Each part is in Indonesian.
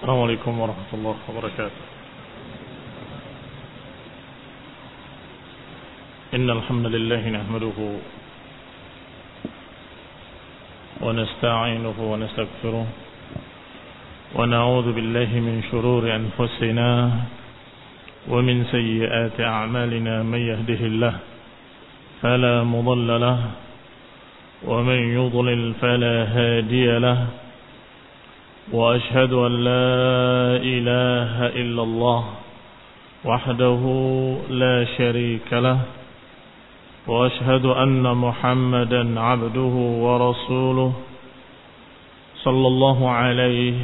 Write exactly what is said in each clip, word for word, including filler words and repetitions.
السلام عليكم ورحمة الله وبركاته. إن الحمد لله نحمده ونستعينه ونستغفره ونعوذ بالله من شرور أنفسنا ومن سيئات أعمالنا. من يهده الله فلا مضل له ومن يضلل فلا هادي له. وأشهد أن لا إله إلا الله وحده لا شريك له. وأشهد أن محمدا عبده ورسوله صلى الله عليه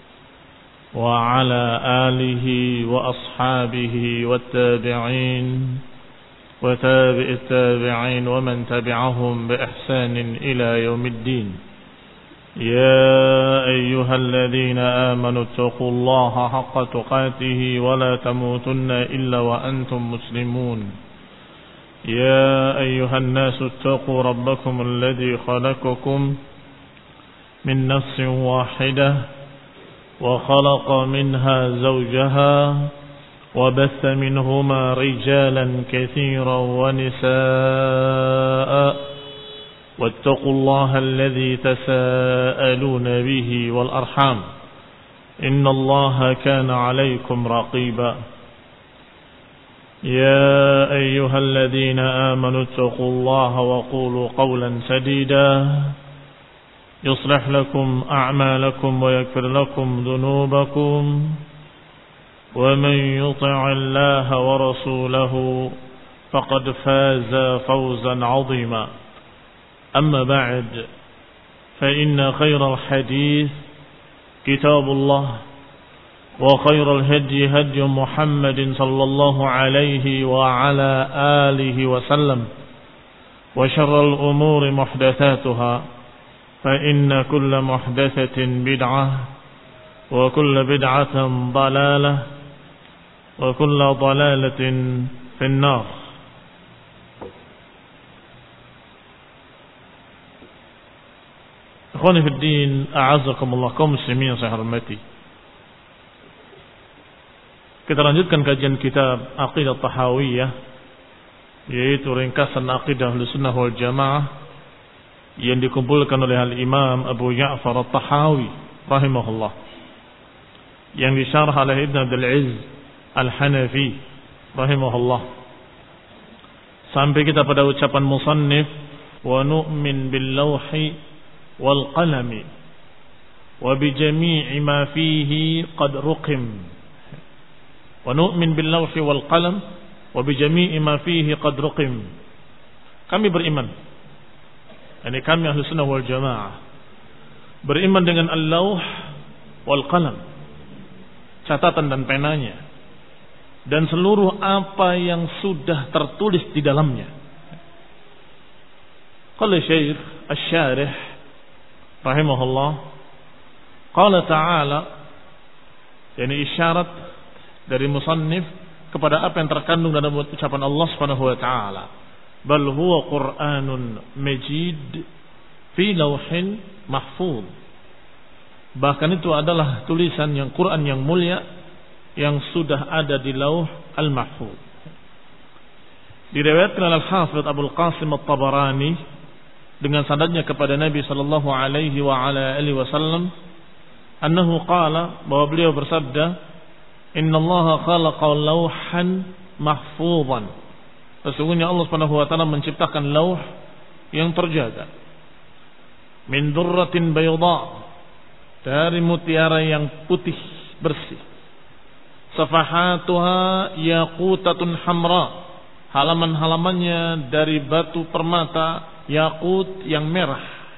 وعلى آله وأصحابه والتابعين وتابع التابعين ومن تبعهم بإحسان إلى يوم الدين. يا أيها الذين آمنوا اتقوا الله حق تقاته ولا تموتن إلا وأنتم مسلمون. يا أيها الناس اتقوا ربكم الذي خلقكم من نفس واحدة وخلق منها زوجها وبث منهما رجالا كثيرا ونساء واتقوا الله الذي تساءلون به والأرحام إن الله كان عليكم رقيبا. يا أيها الذين آمنوا اتقوا الله وقولوا قولا سديدا يصلح لكم أعمالكم ويغفر لكم ذنوبكم ومن يطع الله ورسوله فقد فاز فوزا عظيما. أما بعد فإن خير الحديث كتاب الله وخير الهدي هدي محمد صلى الله عليه وعلى آله وسلم وشر الأمور محدثاتها فإن كل محدثة بدعة وكل بدعة ضلالة وكل ضلالة في النار. Ikhwani fi din, a'azzakumullah, kaum muslimin yang saya hormati. Kita lanjutkan kajian kitab Aqidah Tahawiyah, yaitu ringkasan Aqidah Ahlussunnah wal Jamaah yang dikumpulkan oleh Al-Imam Abu Ja'far At-Tahawi rahimahullah, yang disyarah oleh Ibn Abdul Aziz Al-Hanafi rahimahullah, sampai kita pada ucapan musannif, wa nu'min bil lawhi wal qalami wa bi jami'i ma fihi qad ruqim. Wa nu'min bil lawhi wal qalam wa bi jami'i ma fihi qad ruqim. Kami beriman, yani kami Ahlussunnah wal Jamaah beriman dengan al-lawh wal qalam, catatan dan penanya, dan seluruh apa yang sudah tertulis di dalamnya. Qala Syekh Asy-Syarih rahimahullah, qala ta'ala, yani isyarat dari musannif kepada apa yang terkandung dalam ucapan Allah Subhanahu wa taala, bal huwa Qur'anun Majid fi lawhin mahfuz. Bahkan itu adalah tulisan yang Quran yang mulia yang sudah ada di Lauh Al-Mahfuz. Diriwayatkan oleh Al-Hafidz Abdul Qasim At-Tabarani dengan sanadnya kepada Nabi sallallahu alaihi wa ala alihi wasallam, annahu qala, bahwa beliau bersabda, innallaha khalaqa lawhan mahfuzan, sesungguhnya Allah Subhanahu wa taala menciptakan lauh yang terjaga, min durratin bayda, dari mutiara yang putih bersih, safahatuha yaqutatun hamra, halaman-halamannya dari batu permata yakut yang merah.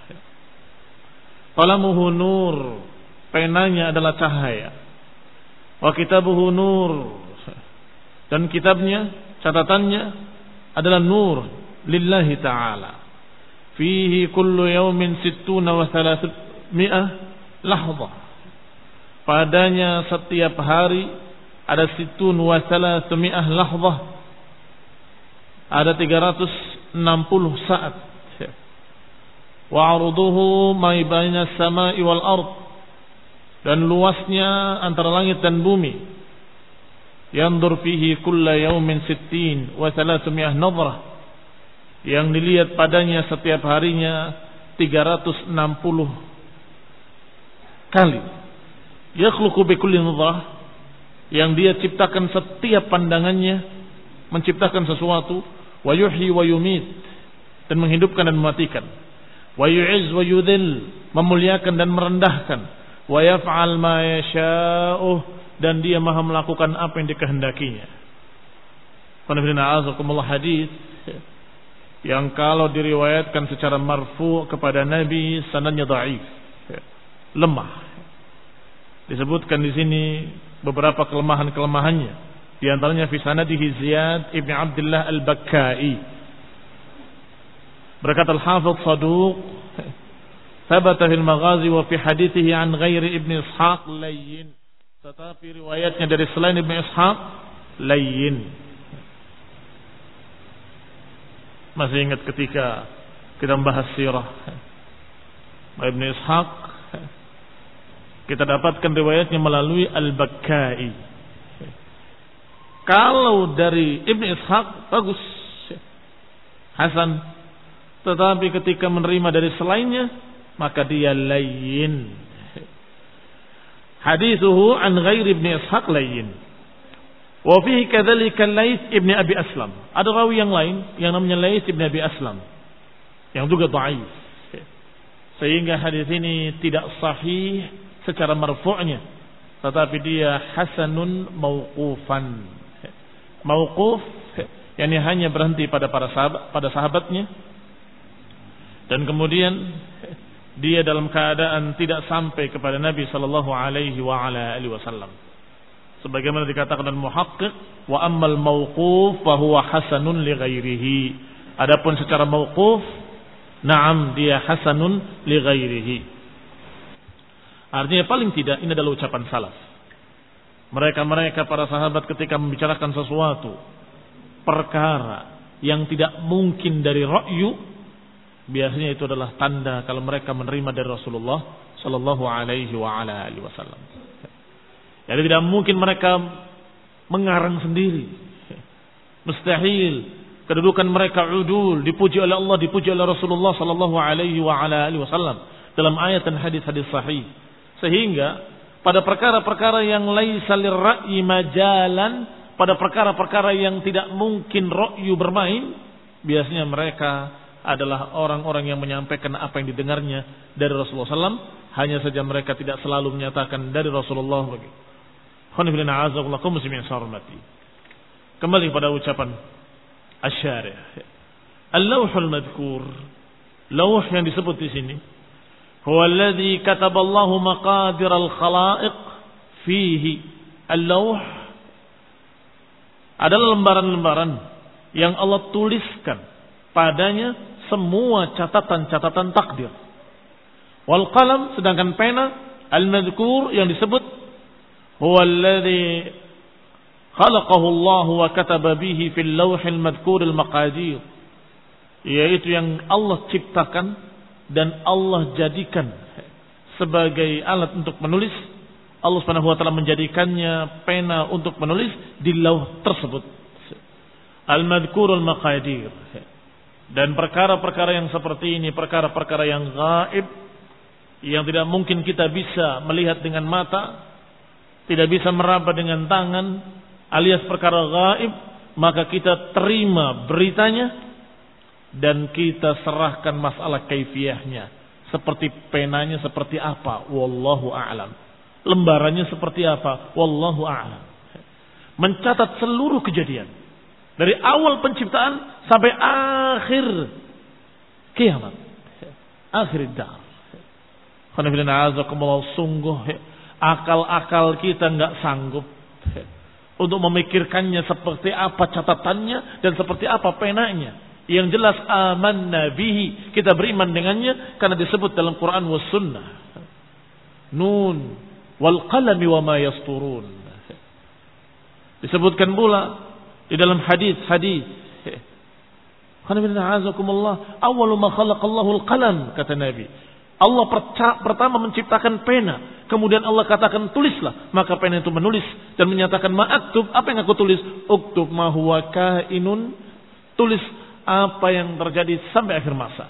Qalamuhu nur, penanya adalah cahaya. Wa kitabuhu nur, dan kitabnya, catatannya adalah nur lillahi ta'ala. Fihi kullu yawmin sittuna wa thalathmi'ah lahzah, padanya setiap hari ada sittun wa thalathmi'ah lahzah, ada tiga ratus enam puluh saat. Wa 'arduhu ma baina as-sama'i wal ard, dan luasnya antara langit dan bumi. Yandur fihi kulla yaumin sittin wa thalathumiyah nadrah, yang dilihat padanya setiap harinya tiga ratus enam puluh kali. Yakhluqu bi kulli nadrah, yang dia ciptakan setiap pandangannya, menciptakan sesuatu. Wa yuhyi wa yumit, dan menghidupkan dan mematikan. Wa yu'izz wa yudhil, memuliakan dan merendahkan. Wa yaf'al ma yasha'uh, dan dia maha melakukan apa yang dikehendakinya. Qanifidina hadis yang kalau diriwayatkan secara marfu kepada Nabi sanadnya dhaif, lemah. Disebutkan di sini beberapa kelemahan-kelemahannya. Di antaranya fi sanadihi Ziyad ibn Abdullah al-Bakkai. Berkata al-Hafidh Saduq, thabata fil maghazi wa fi hadithihi an ghairi Ibn Ishaq layyin. Tetapi riwayatnya dari selain Ibn Ishaq layyin. Masih ingat ketika kita membahas sirah Ibn Ishaq, kita dapatkan riwayatnya melalui al-Bakkai. Kalau dari Ibn Ishaq bagus, hasan, tetapi ketika menerima dari selainnya maka dia layyin. Hadithuhu an ghairi Ibn Ishaq layyin. Wa fihi kadzalika Laits ibn Abi Aslam. Ada rawi yang lain yang namanya Laits ibn Abi Aslam yang juga dhaif. Sehingga hadis ini tidak sahih secara marfu'nya, tetapi dia hasanun mauqufan. Mauquf, yakni hanya berhenti pada para sahabat, pada sahabatnya, dan kemudian dia dalam keadaan tidak sampai kepada Nabi sallallahu alaihi wa ala alihi wasallam. Sebagaimana dikatakan oleh muhaqqiq, wa ammal mauquf fa huwa hasanun li ghairihi. Adapun secara mauquf, na'am dia hasanun li ghairihi. Artinya paling tidak ini adalah ucapan salaf. Mereka-mereka para sahabat ketika membicarakan sesuatu perkara yang tidak mungkin dari ra'yu, biasanya itu adalah tanda kalau mereka menerima dari Rasulullah sallallahu alaihi wa ala alihi wasallam. Jadi tidak mungkin mereka mengarang sendiri. Mustahil. Kedudukan mereka udul, dipuji oleh Allah, dipuji oleh Rasulullah sallallahu alaihi wa ala alihi wasallam dalam ayat dan hadis-hadis sahih. Sehingga pada perkara-perkara yang laisa lirra'yi majalan, pada perkara-perkara yang tidak mungkin ra'yu bermain, biasanya mereka adalah orang-orang yang menyampaikan apa yang didengarnya dari Rasulullah sallallahu alaihi wasallam. Hanya saja mereka tidak selalu menyatakan dari Rasulullah. Kembali pada ucapan Asy-Syarih. Al-Lawhul Madhkur, lauh yang disebut di sini, huwa alladhi kataballahu maqadir al-khalaiq fihi. Al-lawh adalah lembaran-lembaran yang Allah tuliskan padanya semua catatan-catatan takdir. Wal qalam, sedangkan pena, al-madhkur yang disebut, huwa alladhi khalaqahu Allah wa kataba bihi fil lawhil madhkur al-maqadir, yaitu yang Allah ciptakan dan Allah jadikan sebagai alat untuk menulis. Allah Subhanahu wa taala menjadikannya pena untuk menulis di lauh tersebut. Al-madhkur al-maqadir. Dan perkara-perkara yang seperti ini, perkara-perkara yang gaib, yang tidak mungkin kita bisa melihat dengan mata, tidak bisa meraba dengan tangan, alias perkara gaib, maka kita terima beritanya dan kita serahkan masalah kaifiyahnya. Seperti penanya seperti apa, wallahu a'lam. Lembarannya seperti apa, wallahu a'lam. Mencatat seluruh kejadian dari awal penciptaan sampai akhir kiamat, akhir dar. Sungguh akal-akal kita nggak sanggup untuk memikirkannya seperti apa catatannya dan seperti apa penanya. Yang jelas amanna bihi, kita beriman dengannya karena disebut dalam Quran was sunnah. Nun wal qalami wa ma yasturun. Disebutkan pula di dalam hadis-hadis. Qul inna a'azakumullah awwalu ma khalaqallahu al-qalam, kata Nabi. Allah pertama menciptakan pena. Kemudian Allah katakan tulislah. Maka pena itu menulis dan menyatakan ma'aktub. Apa yang aku tulis? Uktub ma huwa kainun. Tulis apa yang terjadi sampai akhir masa.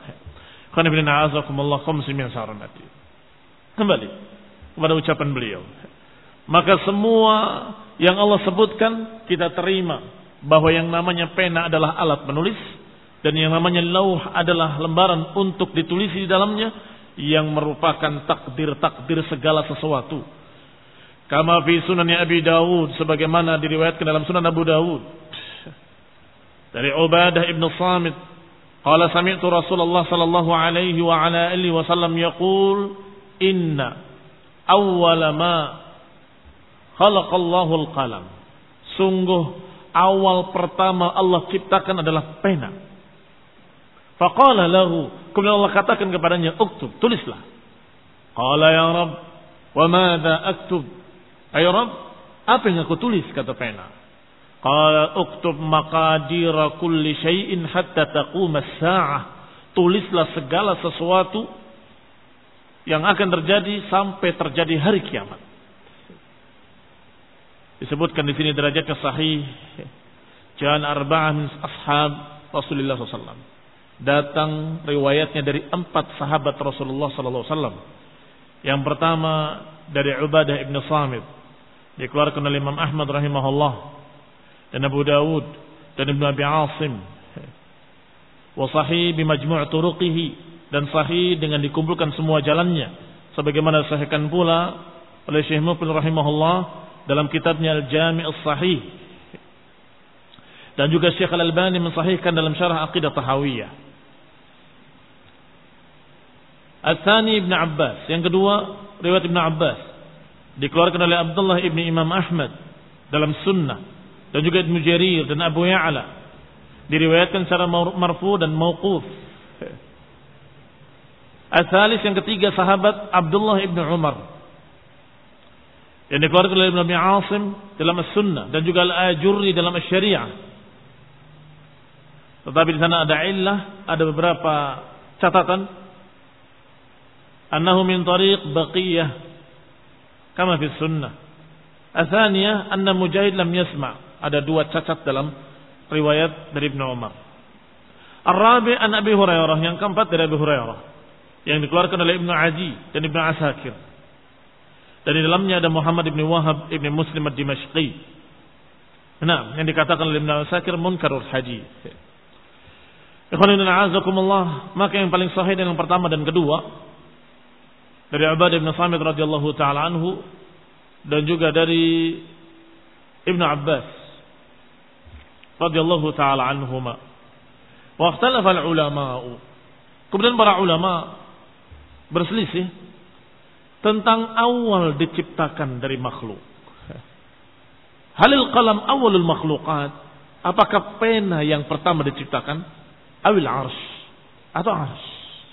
Kembali kepada ucapan beliau. Maka semua yang Allah sebutkan kita terima. Bahwa yang namanya pena adalah alat menulis. Dan yang namanya lauh adalah lembaran untuk ditulis di dalamnya. Yang merupakan takdir-takdir segala sesuatu. Kama fi sunannya Abi Dawud. Sebagaimana diriwayatkan dalam sunan Abu Dawud. Dari Ubadah ibn Samit. Qala sami'tu Rasulullah sallallahu alaihi wa ala alihi wasallam yaqul. Inna awwala ma khalaqallahu al-qalam. Sungguh awal pertama Allah ciptakan adalah pena. Faqala lahu, kemudian Allah katakan kepadanya, uktub, tulislah. Qala ya Rabb, wa madza aktub? Ay Rabb, apa yang aku tulis, kata pena. Qala uktub maqadira kulli syai'in hatta taqum as-sa'ah. Tulislah segala sesuatu yang akan terjadi sampai terjadi hari kiamat. Disebutkan di sini derajatnya sahih. Jan arba'ah min ashab Rasulullah sallallahu alaihi wasallam. Datang riwayatnya dari empat sahabat Rasulullah sallallahu alaihi wasallam. Yang pertama dari Ubadah ibn Samit, dikeluarkan oleh Imam Ahmad rahimahullah dan Abu Dawud dan Ibn Abi Asim. Wa sahih bi majmu' turuqihi, dan sahih dengan dikumpulkan semua jalannya, sebagaimana disahihkan pula oleh Syekh Muqbil rahimahullah dalam kitabnya Al-Jami' As-Sahih. Dan juga Syekh Al-Albani mensahihkan dalam Syarah Aqidah Tahawiyah. Al-Thani Ibn Abbas, yang kedua riwayat Ibn Abbas, dikeluarkan oleh Abdullah Ibn Imam Ahmad dalam Sunnah, dan juga Ibn Jarir dan Abu Ya'la, diriwayatkan secara marfu dan mauquf. Al-Thalis, yang ketiga sahabat Abdullah Ibn Umar, yang dikeluarkan oleh Ibn Abi Asim dalam As-Sunnah, dan juga Al-Ajurri dalam Asy-Syari'ah. Tetapi di sana ada illah, ada beberapa catatan. Annahu min tariq Baqiyah kama fi sunnah. Atsaniyah anna Mujahid lam yasma'. Ada dua cacat dalam riwayat dari Ibnu Umar. Ar-rabi' an Abi Hurairah, yang keempat dari Abi Hurairah, yang dikeluarkan oleh Ibnu Adi dan Ibnu Asakir. Dan di dalamnya ada Muhammad ibn Wahab ibn Muslim ad-Dimashqi. Nah, yang dikatakan oleh Ibnu Asakir munkarul hadis. Ikhwanuddin a'azakumullah, maka yang paling sahih dan yang pertama dan kedua dari Ubadah bin Samit radhiyallahu taala anhu, dan juga dari Ibnu Abbas radhiyallahu taala anhuma. Wa ikhtalafa al-ulama. Kemudian para ulama berselisih tentang awal diciptakan dari makhluk. Halil qalam awalul makhluqat? Apakah pena yang pertama diciptakan? Awil arsy atau arsy?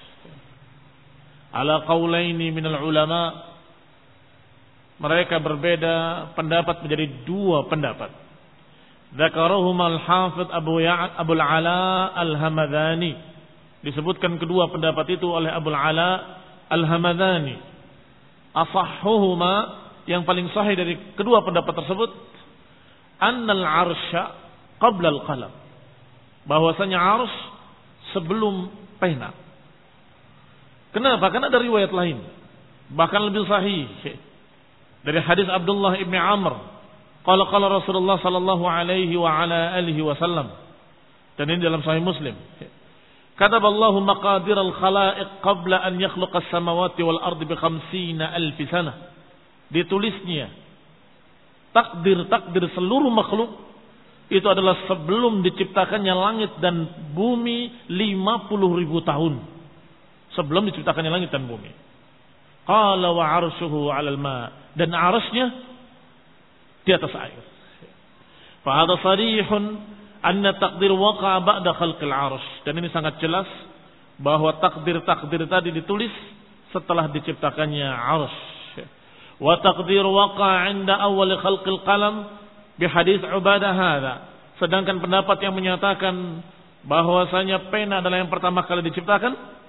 Ala qaulaini minal ulama, mereka berbeda pendapat menjadi dua pendapat. Dzakarahuma al-Hafidz Abu Ya'la Abul Ala Al-Hamadani. Disebutkan kedua pendapat itu oleh Abul Ala Al-Hamadani. Asahhuhuma, yang paling sahih dari kedua pendapat tersebut, annal arsya qabla al-qalam. Bahwasanya arsy sebelum pena. Kenapa? Karena ada riwayat lain, bahkan lebih sahih, dari hadis Abdullah ibn Amr, qala qala Rasulullah sallallahu alaihi wa ala alihi wasallam, dan ini dalam Sahih Muslim. Kataballahu maqadir al-khalaiq qabla an yakhluqa as-samawati wal ardi bi khamsina alf sanah. Ditulisnya takdir-takdir seluruh makhluk itu adalah sebelum diciptakannya langit dan bumi lima puluh ribu tahun. Sebelum diciptakannya langit dan bumi. Qala wa arshuhu 'alal ma, dan arsy-nya di atas air. Fa hadha sarihun anna taqdir waqa'a ba'da khalqil arsy. Dan ini sangat jelas bahwa takdir-takdir tadi ditulis setelah diciptakannya arsy. Wa taqdir waqa'a 'inda awwal khalqil qalam bi hadits Ubadah hadza. Sedangkan pendapat yang menyatakan bahwasanya pena adalah yang pertama kali diciptakan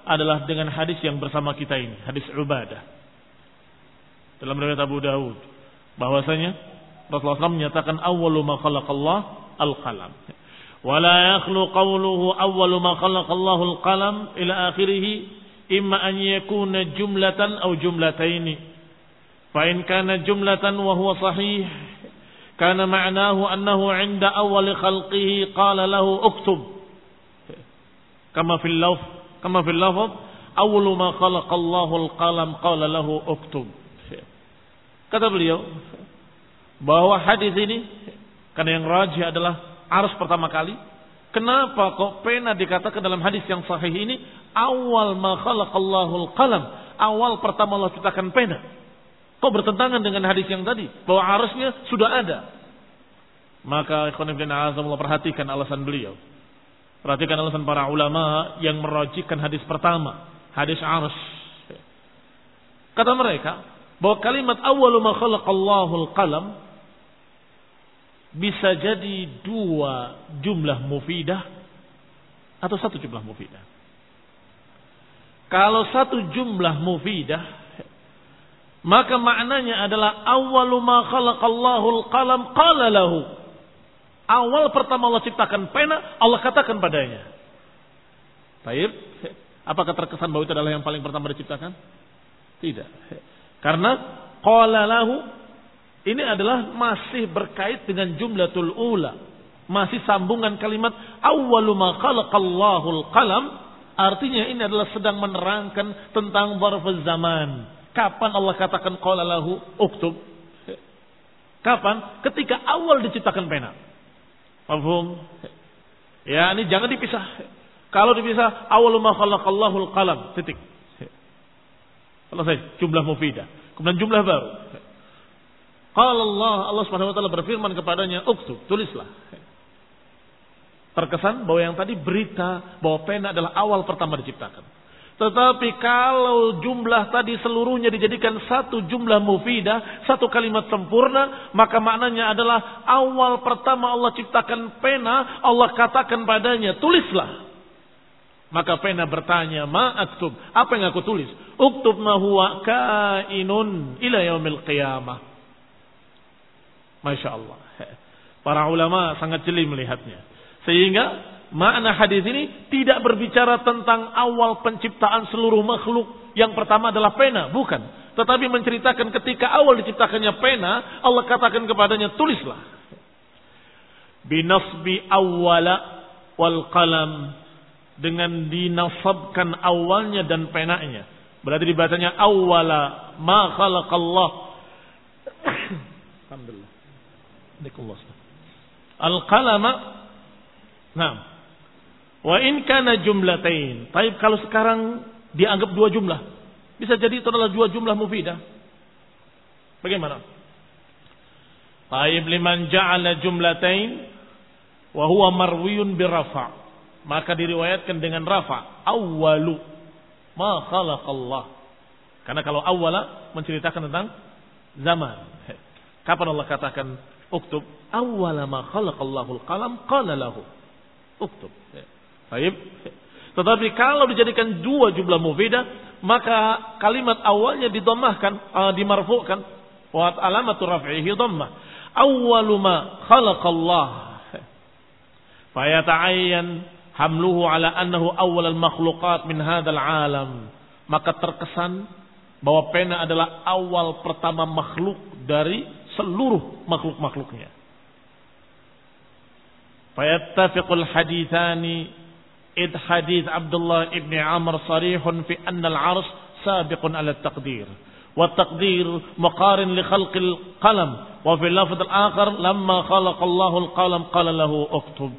adalah dengan hadis yang bersama kita ini, hadis Ubadah. Dalam riwayat Abu Dawud bahwasanya Rasulullah shallallahu alaihi wasallam menyatakan awwalu ma khalaqallah al-qalam. Wa la yakhlu qawluhu awwalu ma khalaqallahu al-qalam ila akhirih imma an yakuna jumlatan aw jumlataini. Fa in kana jumlatan wa huwa sahih kana ma'nahu annahu 'inda awwal khalqihi qala lahu uktub. Kama fil lafz kama fil lafz awwalu ma khalaqallahu al-qalam qala lahu uktub. Kata beliau bahwa hadis ini karena yang rajih adalah arsy pertama kali. Kenapa kok pena dikatakan dalam hadis yang sahih ini awal ma khalaqallahu al-qalam, awal pertama Allah ciptakan pena? Kok bertentangan dengan hadis yang tadi bahwa arsy-nya sudah ada? Maka ikhwan fillah azza perhatikan alasan beliau. Perhatikan alasan para ulama yang merajihkan hadis pertama, hadis arsy. Kata mereka bahwa kalimat awwalu ma khalaqallahu al-qalam bisa jadi dua jumlah mufidah atau satu jumlah mufidah. Kalau satu jumlah mufidah, maka maknanya adalah awwalu ma khalaqallahu al-qalam qala lahu. Awal pertama Allah ciptakan pena, Allah katakan padanya. Baik, apakah terkesan bahwa itu adalah yang paling pertama diciptakan? Tidak. Karena qala lahu ini adalah masih berkait dengan jumlatul ula. Masih sambungan kalimat awwalu ma khalaqallahu al-qalam. Artinya ini adalah sedang menerangkan tentang dzarfuz zaman. Kapan Allah katakan qala lahu uktub? Kapan? Ketika awal diciptakan pena. Paham? Ya, ini jangan dipisah. Kalau dipisah awwalu ma khalaqallahu al-qalam, titik. Selesai jumlah mufidah. Kemudian jumlah baru. Qala Allah, Allah Subhanahu wa taala berfirman kepadanya, "Uktub", tulislah. Terkesan bahwa yang tadi berita bahwa pena adalah awal pertama diciptakan. Tetapi kalau jumlah tadi seluruhnya dijadikan satu jumlah mufidah, satu kalimat sempurna, maka maknanya adalah awal pertama Allah ciptakan pena, Allah katakan padanya, "Tulislah." Maka pena bertanya, "Ma aktub?" Apa yang aku tulis? "Uktub ma huwa kainun ila yaumil qiyamah." Masya Allah. Para ulama sangat jeli melihatnya. Sehingga makna hadis ini tidak berbicara tentang awal penciptaan seluruh makhluk. Yang pertama adalah pena. Bukan. Tetapi menceritakan ketika awal diciptakannya pena, Allah katakan kepadanya, "Tulislah." Binasbi awwala wal qalam. Dengan dinasabkan awalnya dan penanya. Berarti dibacanya awwala ma khalaqallah. Alhamdulillah. Al-qalama. Nah. Wa in kana jumlatain. Baik, kalau sekarang dianggap dua jumlah. Bisa jadi itu adalah dua jumlah mufidah. Bagaimana? Baik, liman ja'ala jumlatain wa huwa marwiyun birafa'. Maka diriwayatkan dengan rafa, awwalu ma khalaqallah. Karena kalau awwala menceritakan tentang zaman. Kapan Allah katakan uktub? Awwala ma khalaqallahul qalam qala lahu uktub. Baik. Tetapi kalau dijadikan dua jumlah mufidah, maka kalimat awalnya didammahkan, uh, dimarfu'kan. Wa alamatu raf'ihi dhammah. Awwalu ma khalaqallah. Fa yata'ayyan hamluhu ala annahu awwalul makhluqat min hadzal alam. Maka terkesan bahwa pena adalah awal pertama makhluk dari seluruh makhluk-makhluknya. Fayattafiqul hadithani id hadith Abdullah ibn Amr sarihun fi anna al-'arsy sabiqun ala at-taqdir. Wa at-taqdir muqarin li khalqil qalam. Wa fi al-lafz al-akhar lamma khalaqa Allahu al-qalam qala lahu uktub.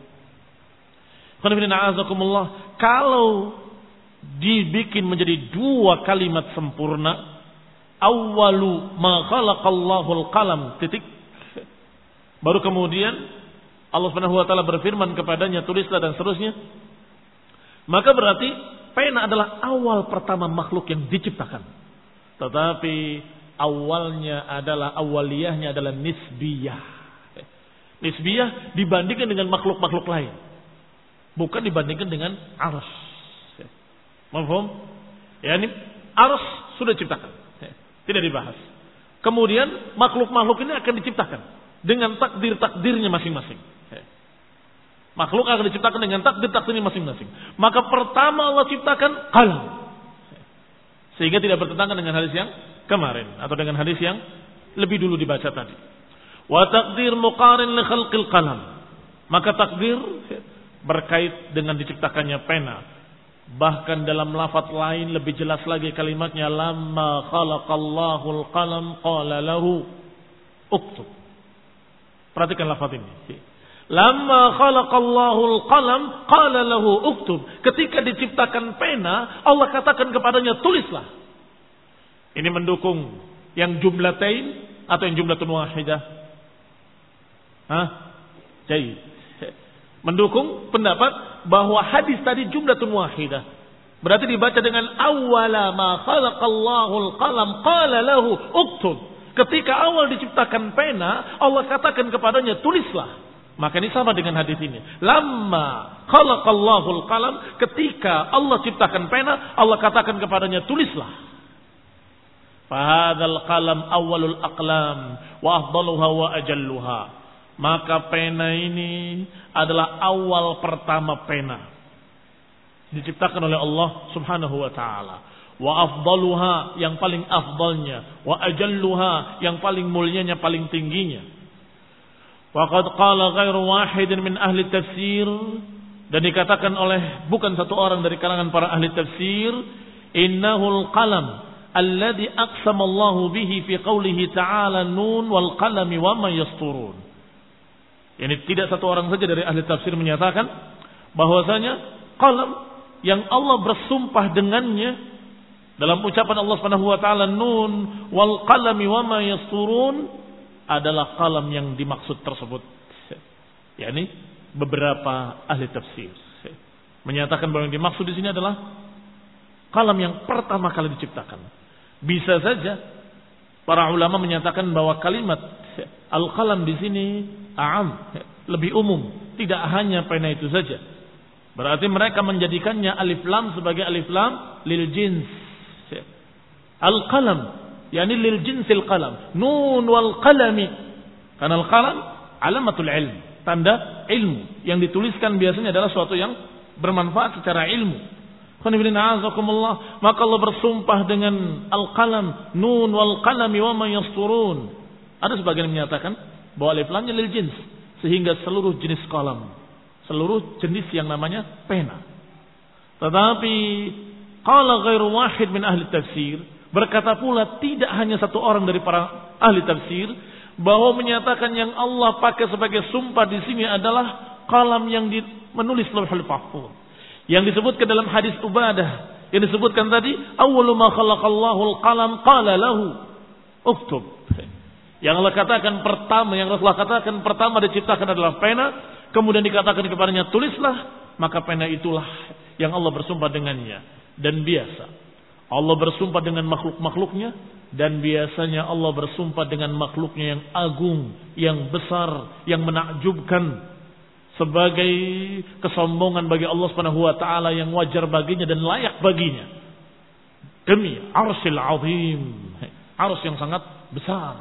Kalau dibikin menjadi dua kalimat sempurna, awwalu ma khalaqallahu al-qalam, titik. Baru kemudian Allah Subhanahu wa taala berfirman kepadanya, "Tulislah" dan seterusnya. Maka berarti pena adalah awal pertama makhluk yang diciptakan. Tetapi awalnya adalah awaliyahnya adalah nisbiyah. Nisbiyah dibandingkan dengan makhluk-makhluk lain. Bukan dibandingkan dengan arsy. Mafhum? Ya, ini ars sudah diciptakan. Tidak dibahas. Kemudian makhluk-makhluk ini akan diciptakan dengan takdir-takdirnya masing-masing. Makhluk akan diciptakan dengan takdir-takdirnya masing-masing. Maka pertama Allah ciptakan qalam. Sehingga tidak bertentangan dengan hadis yang kemarin atau dengan hadis yang lebih dulu dibaca tadi. Wa taqdir muqarin li khalqil qalam. Maka takdir berkait dengan diciptakannya pena. Bahkan dalam lafaz lain lebih jelas lagi kalimatnya lamma khalaqallahu al-qalam qala lahu uktub. Perhatikan lafaz ini. Lamma khalaqallahu al-qalam qala lahu uktub. Ketika diciptakan pena, Allah katakan kepadanya tulislah. Ini mendukung yang jumlatain atau yang jumlatun wahidah? Hah? Jadi mendukung pendapat bahwa hadis tadi jumlatun wahidah. Berarti dibaca dengan awwala ma khalaqallahu al-qalam qala lahu uktub. Ketika awal diciptakan pena, Allah katakan kepadanya tulislah. Maka ini sama dengan hadis ini. Lamma khalaqallahu al-qalam, ketika Allah ciptakan pena, Allah katakan kepadanya tulislah. Fahadzal qalam awwalul aqlam wa afdaluha wa ajalluha. Maka pena ini adalah awal pertama pena. Diciptakan oleh Allah Subhanahu wa taala. Wa afdaluha, yang paling afdalnya, wa ajalluha, yang paling mulianya, paling tingginya. Waqad qala ghairu wahidin min ahli tafsir, dan dikatakan oleh bukan satu orang dari kalangan para ahli tafsir, innahul qalam alladhi aqsama Allah bihi fi qawlihi ta'ala nun wal qalami wa ma yasturun. Ini tidak satu orang saja dari ahli tafsir menyatakan bahwasanya qalam yang Allah bersumpah dengannya dalam ucapan Allah Subhanahu wa taala nun wal qalami wa ma yasturun adalah qalam yang dimaksud tersebut. yakni beberapa ahli tafsir menyatakan bahwa yang dimaksud di sini adalah qalam yang pertama kali diciptakan. Bisa saja para ulama menyatakan bahwa kalimat al-qalam di sini a'am, lebih umum, tidak hanya pena itu saja. Berarti mereka menjadikannya alif lam sebagai alif lam lil jins. Al-qalam yakni lil jinsil qalam. Nun wal qalami. Karena al-qalam alamatul ilm, tanda ilmu. Yang dituliskan biasanya adalah suatu yang bermanfaat secara ilmu. Maka Allah bersumpah dengan al-qalam, nun wal qalami wa ma yasturun. Ada sebagian yang menyatakan bahwa alif lamnya lil jins, sehingga seluruh jenis qalam, seluruh jenis yang namanya pena. Tetapi qala ghairu wahid min ahli tafsir, berkata pula tidak hanya satu orang dari para ahli tafsir bahwa menyatakan yang Allah pakai sebagai sumpah di sini adalah qalam yang menulis Lauhul Mahfuz. Yang disebutkan dalam hadis Ubadah, yang disebutkan tadi, awwalu ma khalaqallahu al-qalam qala lahu uktub. Yang Allah katakan pertama, yang Rasulullah katakan pertama diciptakan adalah pena, kemudian dikatakan kepadanya tulislah, maka pena itulah yang Allah bersumpah dengannya. Dan biasa Allah bersumpah dengan makhluk-makhluknya, dan biasanya Allah bersumpah dengan makhluknya yang agung, yang besar, yang menakjubkan, sebagai kesombongan bagi Allah Subhanahu wa taala yang wajar baginya dan layak baginya. Demi arsyil azim, arsy yang sangat besar.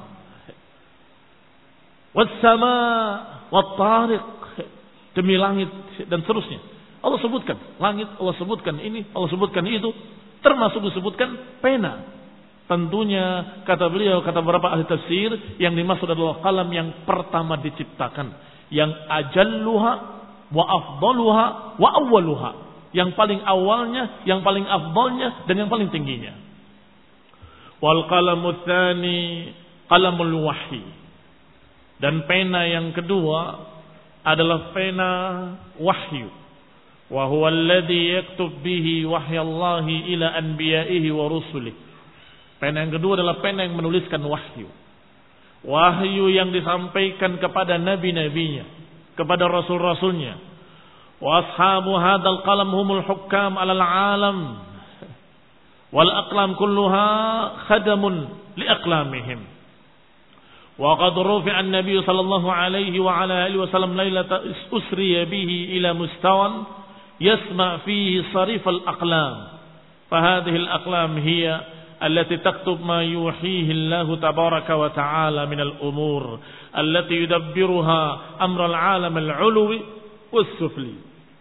Was sama wat tariq, demi langit dan seterusnya. Allah sebutkan langit, Allah sebutkan ini, Allah sebutkan itu, termasuk disebutkan pena. Tentunya kata beliau, kata beberapa ahli tafsir, yang dimaksud adalah qalam yang pertama diciptakan, yang ajalluha wa afdaluha wa awwaluha, yang paling awalnya, yang paling afdalnya, dan yang paling tingginya. Wal qalamu tsani qalamul wahyi, dan pena yang kedua adalah pena wahyu. Wa huwa alladhi yaktub bihi wahyallahi ila anbiya'ihi wa rusulih. Pena yang kedua adalah pena yang menuliskan wahyu. Wahyu yang disampaikan kepada nabi-nabinya, kepada rasul-rasulnya. Wa ashabu hadzal qalam humul hukam 'alal 'alam. Wal aqlam kulluha khadamun li aqlamihim. Wa qad rufi'a an-nabiy sallallahu alaihi wa ala alihi wasallam lailata usriya bihi ila mustawan yasma' fihi sarif al-aqlam فهذه الأقلام هي التي تكتب ما يوحيه الله تبارك وتعالى من الأمور التي يدبرها أمر العالم العلوي والسفلي.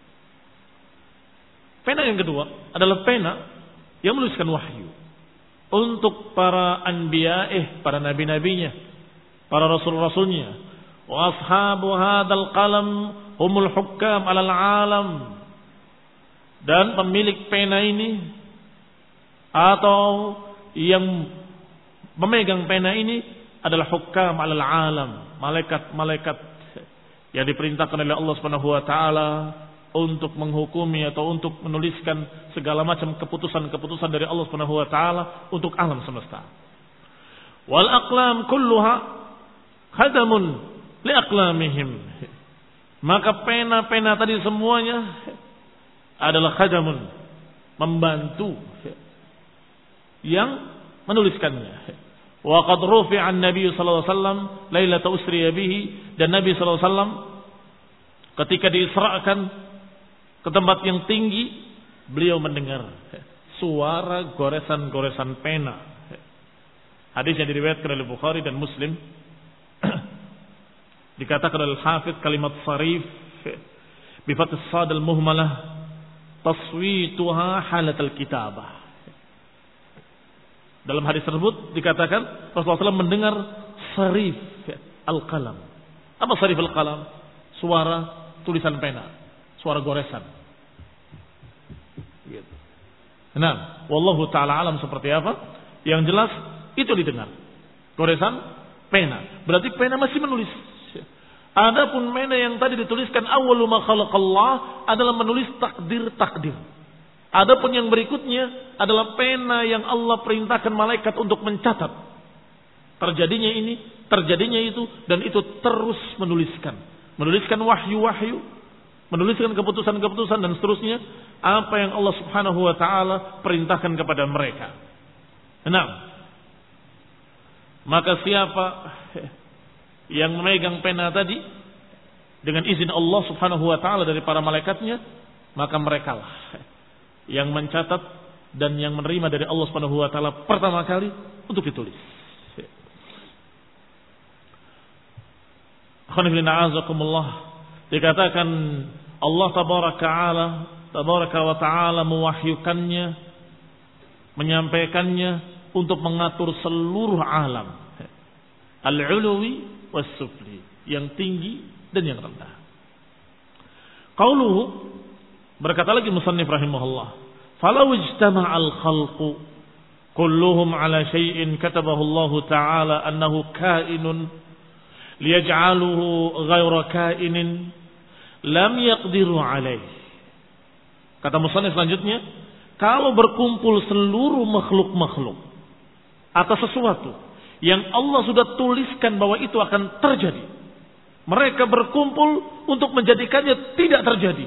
Pena yang kedua adalah pena yang menuliskan wahyu untuk para anbiya'ih, para nabi-nabinya, para rasul-rasulnya. Wa ashabu hadzal qalam humul hukam 'alal 'alam. Dan pemilik pena ini atau yang memegang pena ini adalah hukam 'alal 'alam, malaikat-malaikat yang diperintahkan oleh Allah Subhanahu wa taala untuk menghukumi atau untuk menuliskan segala macam keputusan-keputusan dari Allah Subhanahu wa taala untuk alam semesta. Wal aqlam kulluha khadamun li aqlamihim. Maka pena-pena tadi semuanya adalah khadamun, membantu yang menuliskannya. Wa qad rufi'a an-nabiy sallallahu alaihi wasallam lailata usriya bihi, dan Nabi sallallahu alaihi wasallam ketika diisrakan ke tempat yang tinggi, beliau mendengar suara goresan-goresan pena. Hadis yang diriwayatkan oleh Bukhari dan Muslim. Dikatakan oleh Al-Hafidz kalimat sarif bi fath as-sad al-muhmalah taswituha halat al-kitabah. Dalam hadis tersebut dikatakan Rasulullah shallallahu alaihi wasallam mendengar sarif al-qalam. Apa sarif al-qalam? Suara tulisan pena, suara goresan. Gitu. Nah, wallahu taala alam seperti apa? Yang jelas itu didengar. Goresan pena. Berarti pena masih menulis. Adapun pena yang tadi dituliskan awwalu ma khalaqallah adalah menulis takdir-takdir. Adapun yang berikutnya adalah pena yang Allah perintahkan malaikat untuk mencatat terjadinya ini, terjadinya itu, dan itu terus menuliskan. Menuliskan wahyu-wahyu, menuliskan keputusan-keputusan dan seterusnya, apa yang Allah Subhanahu wa taala perintahkan kepada mereka. Nah, maka siapa yang memegang pena tadi dengan izin Allah Subhanahu wa taala dari para malaikatnya, maka merekalah yang mencatat dan yang menerima dari Allah Subhanahu wa taala pertama kali untuk ditulis. Dikatakan Allah tabaraka ta'ala tabaraka wa ta'ala mewahyukannya, menyampaikannya untuk mengatur seluruh alam, al-uluwi was-sufli, yang tinggi dan yang rendah. Qauluhu, berkata lagi musannif rahimahullah, falau ijtama'al khalqu kulluhum ala syai'in katabahu Allah ta'ala annahu kainun liyaj'aluhu ghayra kainin lam yaqdiru alaih. Kata musannif selanjutnya, kalau berkumpul seluruh makhluk-makhluk atas sesuatu yang Allah sudah tuliskan bahwa itu akan terjadi, mereka berkumpul untuk menjadikannya tidak terjadi,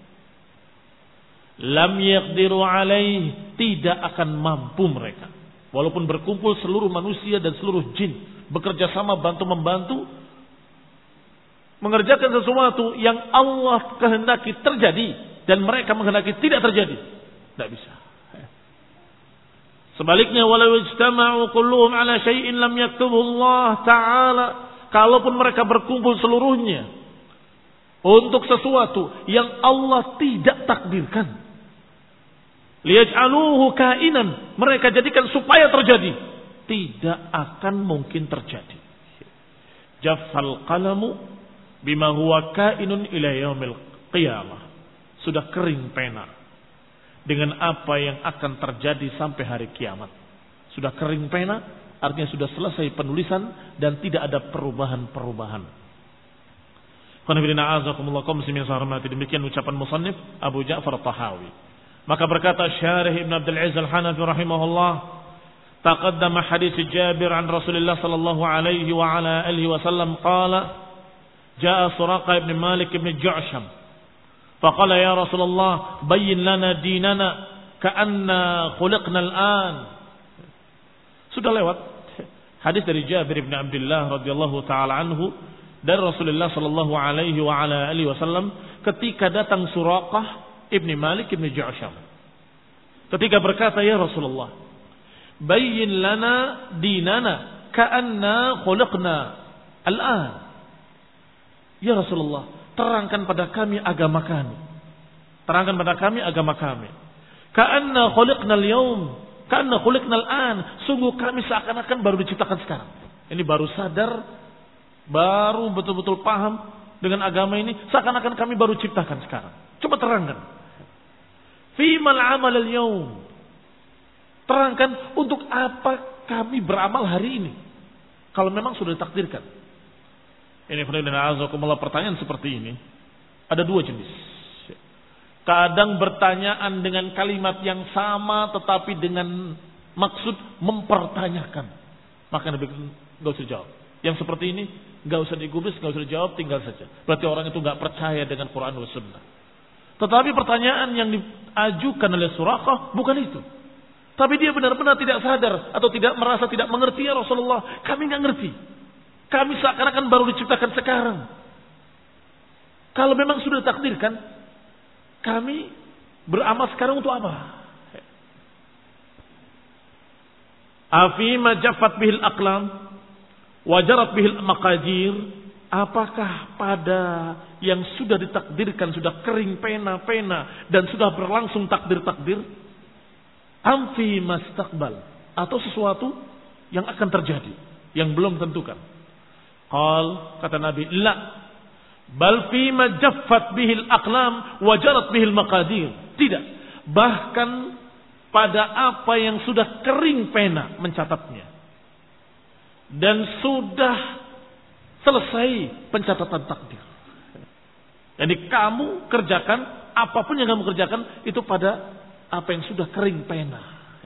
lam yaqdiru alaih, tidak akan mampu mereka. Walaupun berkumpul seluruh manusia dan seluruh jin, bekerja sama bantu-membantu mengerjakan sesuatu yang Allah kehendaki terjadi dan mereka menghendaki tidak terjadi, tidak bisa. Sebaliknya, walau ijtama'u kulluhum ala syai'in lam yaktubuhu Allah ta'ala, kalaupun mereka berkumpul seluruhnya untuk sesuatu yang Allah tidak takdirkan, liyaj'aluhu kainan, mereka jadikan supaya terjadi, tidak akan mungkin terjadi. Jaffal qalamu bima huwa kainun ila yaumil qiyamah, sudah kering pena dengan apa yang akan terjadi sampai hari kiamat. Sudah kering pena, artinya sudah selesai penulisan dan tidak ada perubahan-perubahan. Demikian ucapan musannif Abu Ja'far At-Tahawi. Maka berkata Syarih Ibn Abdul Aziz Al-Hanafi rahimahullah, taqaddama hadits Jabir an Rasulullah sallallahu alaihi wa ala alihi wasallam qala jaa Suraqa ibn Malik ibn Ju'sham faqala ya Rasulullah bayyin lana dinana ka'anna khuliqna al-an. Sudah lewat hadis dari Jabir ibn Abdullah radhiyallahu taala anhu dari Rasulullah sallallahu alaihi wa ala alihi wasallam ketika datang Suraqah ibn Malik ibn Ju'sham. ketika berkata, "Ya Rasulullah, bayyin lana dinana ka'anna khuliqna al-an." Ya Rasulullah, terangkan pada kami agama kami. Terangkan pada kami agama kami. Ka'anna khuliqna al-yawm, ka'anna khuliqna al-an. Sungguh kami seakan-akan baru diciptakan sekarang. Ini baru sadar, baru betul-betul paham dengan agama ini, seakan-akan kami baru ciptakan sekarang. Coba terangkan. Fimal amal al-yawm. Terangkan untuk apa kami beramal hari ini. Kalau memang sudah ditakdirkan. Ini pertanyaan seperti ini. Ada dua jenis. Kadang bertanyaan dengan kalimat yang sama tetapi dengan maksud mempertanyakan. Maka Nabi enggak usah jawab. Yang seperti ini enggak usah digubris, enggak usah dijawab, tinggal saja. Berarti orang itu enggak percaya dengan Quran dan Sunnah. Tetapi pertanyaan yang diajukan oleh Suraqah bukan itu. Tapi dia benar-benar tidak sadar atau tidak merasa tidak mengerti, ya Rasulullah, kami enggak ngerti. Kami seakan-akan baru diciptakan sekarang. Kalau memang sudah ditakdirkan, kami beramal sekarang untuk apa? Afima jaffat bihil aqlam wajarat bihil maqadir. Apakah pada yang sudah ditakdirkan, sudah kering pena-pena dan sudah berlangsung takdir-takdir? Amfi mastaqbal, atau sesuatu yang akan terjadi yang belum tentukan. Qal, kata Nabi, la bal fima jaffat bihil aqlam wajarat bihil maqadir. Tidak, bahkan pada apa yang sudah kering pena mencatatnya dan sudah selesai pencatatan takdir. Jadi kamu kerjakan apapun yang kamu kerjakan itu pada apa yang sudah kering pena.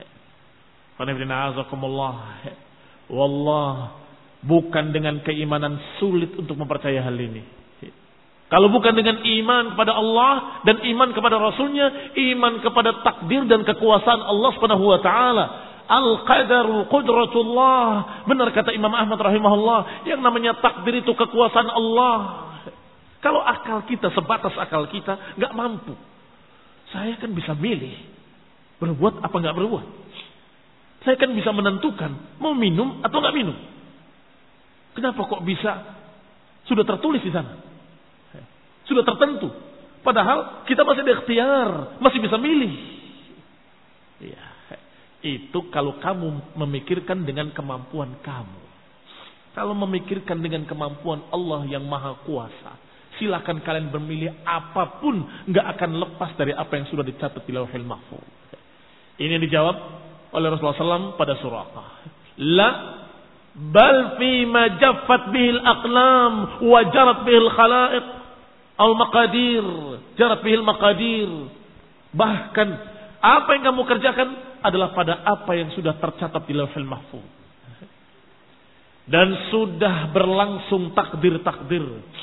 Wallah, bukan dengan keimanan sulit untuk mempercayai hal ini. Kalau bukan dengan iman kepada Allah dan iman kepada Rasulnya, iman kepada takdir dan kekuasaan Allah Subhanahu wa taala. Al-qadaru qudratullah. Benar kata Imam Ahmad rahimahullah, yang namanya takdir itu kekuasaan Allah. Kalau akal kita sebatas akal kita enggak mampu. Saya kan bisa milih berbuat apa enggak berbuat. Saya kan bisa menentukan mau minum atau enggak minum. Kenapa kok bisa sudah tertulis di sana? Sudah tertentu. Padahal kita masih berikhtiar, masih bisa milih. Ya. Itu kalau kamu memikirkan dengan kemampuan kamu. Kalau memikirkan dengan kemampuan Allah yang maha kuasa, silakan kalian bermilih apapun, nggak akan lepas dari apa yang sudah dicatat di Lauhul Mahfuz. Ini dijawab oleh Rasulullah shallallahu alaihi wasallam pada Suraqah. La bal fi ma jaffat bihil aqlam wa jarat bihil khalaiq al maqadir, jarat bihil maqadir. Bahkan apa yang kamu kerjakan adalah pada apa yang sudah tercatat di Lauhul Mahfuz dan sudah berlangsung takdir-takdir.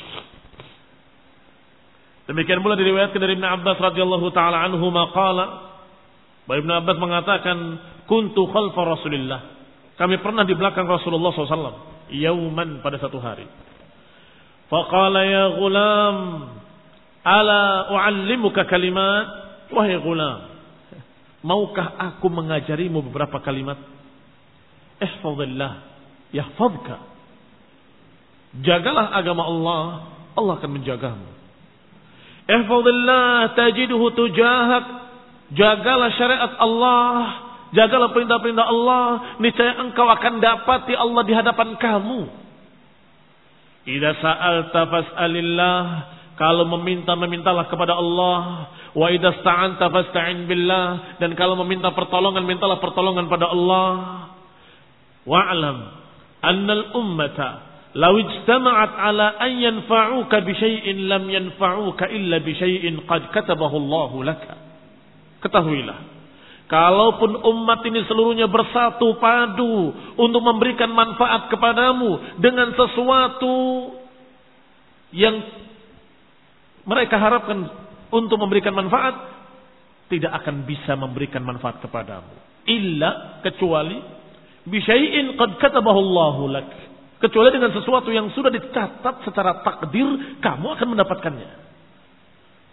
Demikian pula diriwayatkan dari Ibnu Abbas radhiyallahu taala anhu maqala, bahwa Ibnu Abbas mengatakan, kuntu khalfa Rasulillah, kami pernah di belakang Rasulullah shallallahu alaihi wasallam, yauman, pada satu hari. Faqala ya ghulam, ala uallimuka kalimat, wahai ghulam, maukah aku mengajarimu beberapa kalimat? Ihfazillah yahfazka. Jagalah agama Allah, Allah akan menjagamu. Ihfazillah tajiduhu tujahak. Jagalah syariat Allah, jagalah perintah-perintah Allah, niscaya engkau akan dapati Allah di hadapan kamu. Idza sa'alta fas'alillah, kalau meminta, memintalah kepada Allah. Wa idza sta'anta fasta'in billah, dan kalau meminta pertolongan, mintalah pertolongan pada Allah. Wa'lam annal ummata law ijtama'at ala an yanfa'uka bi syai'in lam yanfa'uka illa bi syai'in qad katabahu Allahu laka. Ketahuilah, kalaupun umat ini seluruhnya bersatu padu untuk memberikan manfaat kepadamu dengan sesuatu yang mereka harapkan untuk memberikan manfaat, tidak akan bisa memberikan manfaat kepadamu illa, kecuali bisyai'in qad katabahu Allahu lak, kecuali dengan sesuatu yang sudah dicatat secara takdir kamu akan mendapatkannya.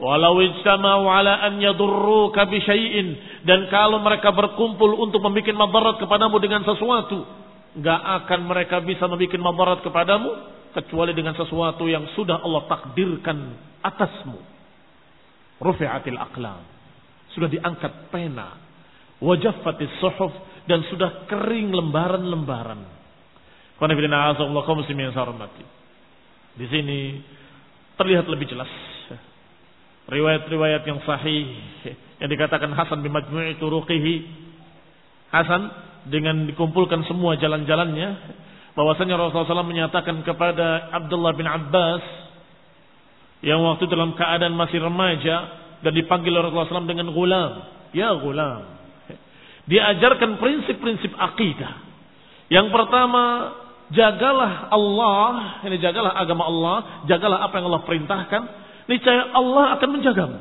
Walau ijtama'u ala an yadurruka bi syai'in, dan kalau mereka berkumpul untuk membuat madarat kepadamu dengan sesuatu, enggak akan mereka bisa membuat madarat kepadamu kecuali dengan sesuatu yang sudah Allah takdirkan atasmu. Rufi'atil aqlam, sudah diangkat pena, wajaffatis suhuf, dan sudah kering lembaran-lembaran. Qul inna a'udzubillahi kaum muslimin sarmati. Di sini terlihat lebih jelas riwayat-riwayat yang sahih yang dikatakan hasan bi majmu'i turuqihi, hasan dengan dikumpulkan semua jalan-jalannya, bahwasanya Rasulullah shallallahu alaihi wasallam menyatakan kepada Abdullah bin Abbas yang waktu dalam keadaan masih remaja dan dipanggil Rasulullah shallallahu alaihi wasallam dengan gulam, ya gulam. Diajarkan prinsip-prinsip akidah. Yang pertama, jagalah Allah, ini jagalah agama Allah, jagalah apa yang Allah perintahkan, niscaya Allah akan menjagamu.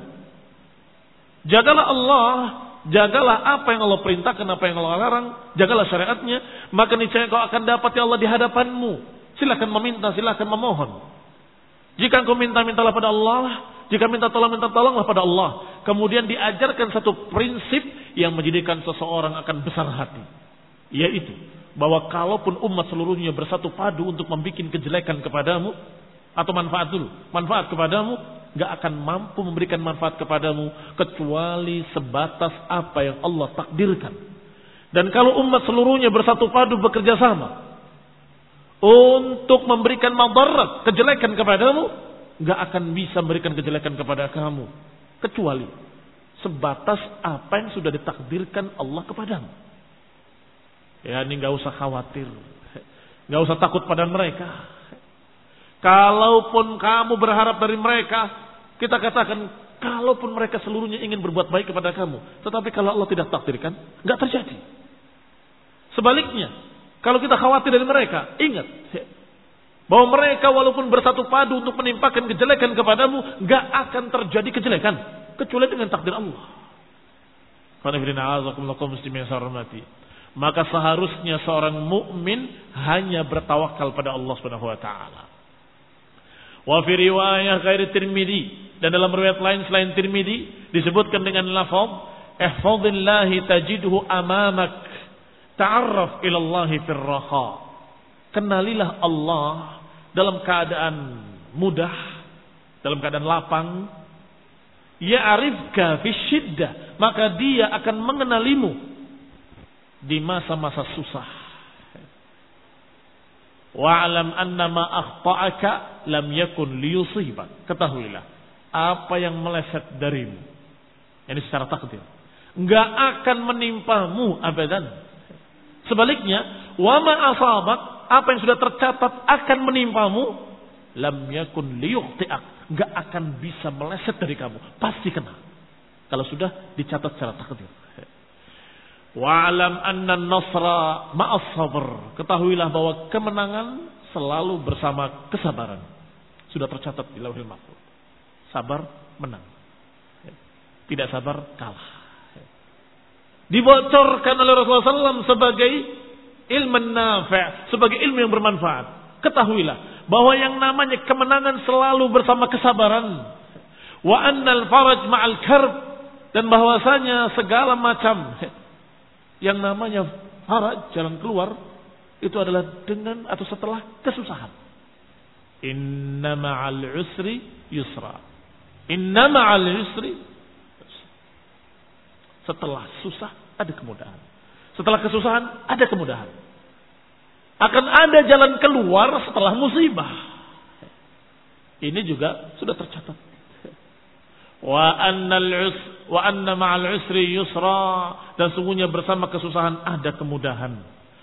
Jagalah Allah, jagalah apa yang Allah perintahkan, apa yang Allah larang, jagalah syariatnya, maka niscaya kau akan dapat ya Allah di hadapanmu. Silakan meminta, silakan memohon. Jika engkau minta, mintalah pada Allah. Jika minta tolong, minta tolonglah pada Allah. Kemudian diajarkan satu prinsip yang menjadikan seseorang akan besar hati, yaitu bahwa kalaupun umat seluruhnya bersatu padu untuk membuat kejelekan kepadamu, atau manfaat dulu, manfaat kepadamu, gak akan mampu memberikan manfaat kepadamu kecuali sebatas apa yang Allah takdirkan. Dan kalau umat seluruhnya bersatu padu bekerja sama untuk memberikan madarat, kejelekan kepadamu, gak akan bisa memberikan kejelekan kepada kamu kecuali sebatas apa yang sudah ditakdirkan Allah kepadamu. Ya, ini gak usah khawatir, gak usah takut pada mereka. Kalaupun kamu berharap dari mereka, kita katakan, kalaupun mereka seluruhnya ingin berbuat baik kepada kamu, tetapi kalau Allah tidak takdirkan, gak terjadi. Sebaliknya, kalau kita khawatir dari mereka, ingat bahwa mereka walaupun bersatu padu untuk menimpakan kejelekan kepadamu, gak akan terjadi kejelekan kecuali dengan takdir Allah. Maka seharusnya seorang mukmin hanya bertawakal pada Allah Subhanahu wa taala. Wa fi riwayah ghairi Tirmidzi, dan dalam riwayat lain selain Tirmidzi disebutkan dengan lafaz ihfazillahi tajidhu amamak ta'arraf ila Allah fir raha. Kenalilah Allah dalam keadaan mudah, dalam keadaan lapang. Ya'rifka fi syiddah, maka dia akan mengenalimu di masa-masa susah. Wa'lam anna ma akhta'aka lam yakun liyusibak. Ketahuilah, apa yang meleset darimu, ini secara takdir, enggak akan menimpamu abadan. Sebaliknya, wa ma asabak, apa yang sudah tercatat akan menimpamu, lam yakun liyukhti'ak, enggak akan bisa meleset dari kamu, pasti kena kalau sudah dicatat secara takdir. Wa'lam anna an-nasra ma'as sabr, ketahuilah bahwa kemenangan selalu bersama kesabaran. Sudah tercatat di Lauhul Mahfuz. Sabar menang, tidak sabar kalah. Dibocorkan oleh Rasulullah shallallahu alaihi wasallam sebagai ilmu nafi', sebagai ilmu yang bermanfaat. Ketahuilah bahwa yang namanya kemenangan selalu bersama kesabaran. Wa annal faraj ma'al karb, dan bahwasanya segala macam yang namanya faraj, jalan keluar, itu adalah dengan atau setelah kesusahan. Inna ma'al usri yusra. Inna ma'al usri, setelah susah ada kemudahan, setelah kesusahan ada kemudahan. Akan ada jalan keluar setelah musibah. Ini juga sudah tercatat. Wa annal us wa anna ma'al usri yusra, dan sungguhnya bersama kesusahan ada kemudahan.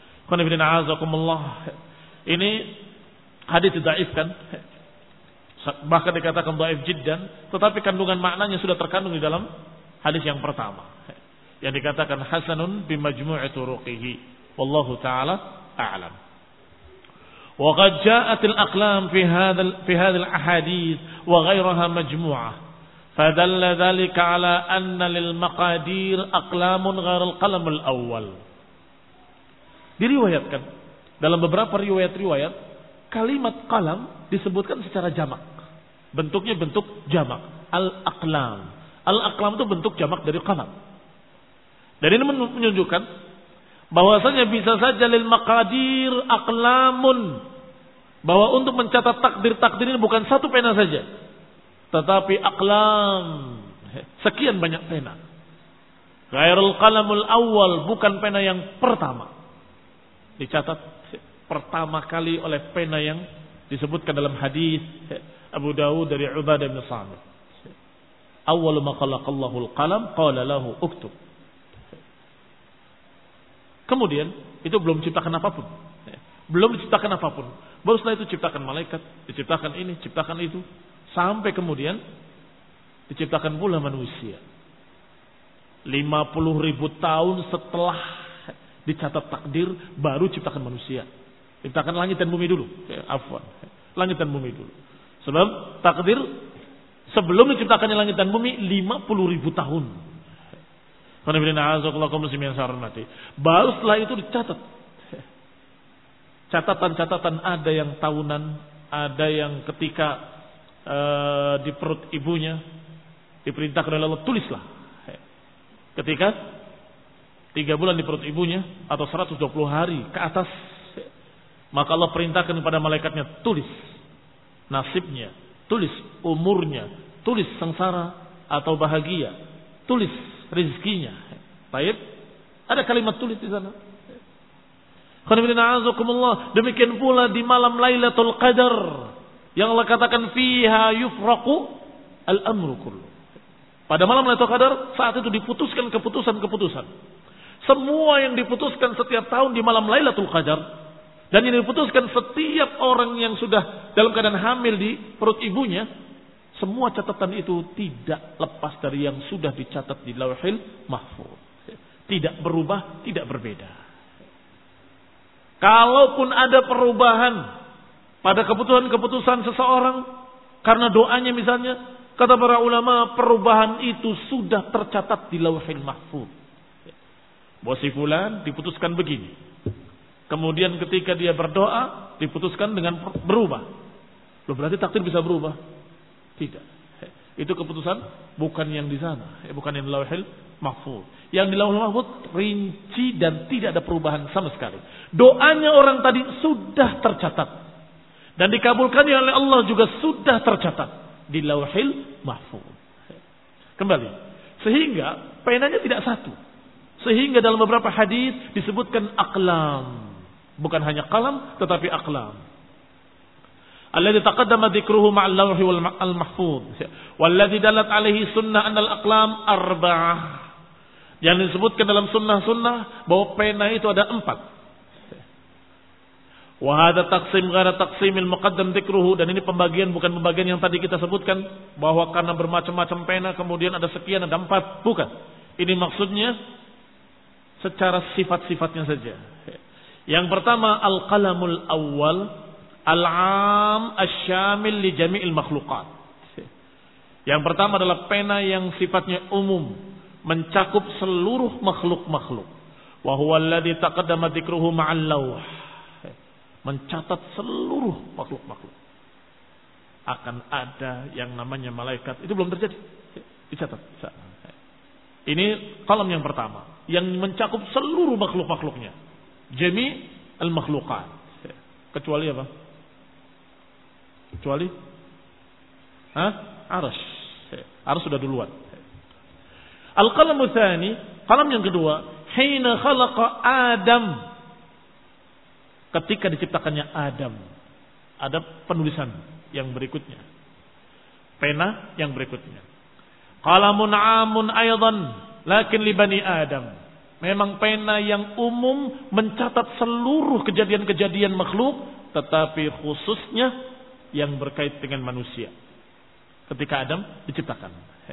Ini hadis dhaifkan, bahkan dikatakan dhaif jiddan, tetapi kandungan maknanya sudah terkandung di dalam hadis yang pertama yang dikatakan hasanun bi majmu'i turuqihi. Wallahu taala a'lam. Wa qad ja'at al-aqlam fi hadha fi hadhihi al-ahadith wa ghayraha majmu'ah. Fadalla dhalika ala anna lil maqadir aqlamun ghairu al-qalam al-awwal. Diriwayatkan dalam beberapa riwayat-riwayat kalimat qalam disebutkan secara jamak. Bentuknya bentuk jamak. al-aqlam. Al-aqlam itu bentuk jamak dari qalam. Dan ini menunjukkan bahwasanya bisa saja lil maqadir aqlamun, bahwa untuk mencatat takdir-takdir ini bukan satu pena saja, tetapi aqlam, sekian banyak pena. Ghairul qalamul awal, bukan pena yang pertama. Dicatat pertama kali oleh pena yang disebutkan dalam hadis Abu Dawud dari Ubadah bin Samit. Awwalu ma khalaqallahu al-qalam qala lahu uktub. Kemudian itu belum ciptakan apapun. Belum diciptakan apapun. Baru setelah itu ciptakan malaikat, diciptakan ini, ciptakan itu, sampai kemudian diciptakan pula manusia. lima puluh ribu tahun setelah dicatat takdir baru ciptakan manusia. Ciptakan langit dan bumi dulu. Ya, afwan. Langit dan bumi dulu. Sebab takdir sebelum diciptakannya langit dan bumi lima puluh ribu tahun. Baru setelah itu dicatat. Catatan-catatan ada yang tahunan, ada yang ketika uh, di perut ibunya diperintahkan oleh Allah, tulislah. Ketika tiga bulan di perut ibunya atau seratus dua puluh hari ke atas, maka Allah perintahkan kepada malaikatnya, tulis nasibnya, tulis umurnya, tulis sengsara atau bahagia, tulis rezekinya. Baik, ada kalimat tulis di sana. Demikian pula di malam Lailatul Qadar yang Allah katakan fiha yufraqu al-amru kullu. Pada malam Lailatul Qadar saat itu diputuskan keputusan-keputusan. Semua yang diputuskan setiap tahun di malam Lailatul Qadar, dan yang diputuskan setiap orang yang sudah dalam keadaan hamil di perut ibunya, semua catatan itu tidak lepas dari yang sudah dicatat di Lauhil Mahfuz. Tidak berubah, tidak berbeda. Kalaupun ada perubahan pada keputusan-keputusan seseorang karena doanya misalnya, kata para ulama, perubahan itu sudah tercatat di Lauhil Mahfuz. Bahwa si fulan diputuskan begini. Kemudian ketika dia berdoa diputuskan dengan berubah. Loh, berarti takdir bisa berubah? Tidak. Itu keputusan bukan yang di sana, bukan yang di Lauhil Mahfuz. Yang di Lauhil Mahfuz rinci dan tidak ada perubahan sama sekali. Doanya orang tadi sudah tercatat dan dikabulkannya oleh Allah juga sudah tercatat di Lauhil Mahfuz. Kembali, sehingga penanya tidak satu. Sehingga dalam beberapa hadis disebutkan aqlam, bukan hanya qalam tetapi aqlam. Alladzi taqaddama dzikruhu ma'al lawhi wal mahfuz. Walladzi dalat alaihi sunnah annal aqlam arba'ah. Yang disebutkan dalam sunnah-sunnah bahwa pena itu ada empat. Wa hadza taqsim ghairu taqsimil muqaddam dzikruhu, dan ini pembagian bukan pembagian yang tadi kita sebutkan bahwa karena bermacam-macam pena kemudian ada sekian, ada empat, bukan. Ini maksudnya secara sifat-sifatnya saja. Yang pertama al-qalamul awwal al-'am asy-syamil li jami'il makhluqat. Yang pertama adalah pena yang sifatnya umum, mencakup seluruh makhluk-makhluk. Wa huwa alladzi taqaddama dzikruhu ma'al lawh. Mencatat seluruh makhluk-makhluk. Akan ada yang namanya malaikat. Itu belum terjadi. Dicatat. Ini kalam yang pertama, yang mencakup seluruh makhluk-makhluknya. Jami' al-makhluqat. Kecuali apa? Kecuali Hah? Arsy. Arsy sudah duluan. Al-qalamu tsani, qalam yang kedua, hina khalaqa Adam. Ketika diciptakannya Adam. Ada penulisan yang berikutnya. Pena yang berikutnya. Qalamun 'amun aidan, lakin li bani Adam. Memang pena yang umum mencatat seluruh kejadian-kejadian makhluk, tetapi khususnya yang berkait dengan manusia. Ketika Adam diciptakan.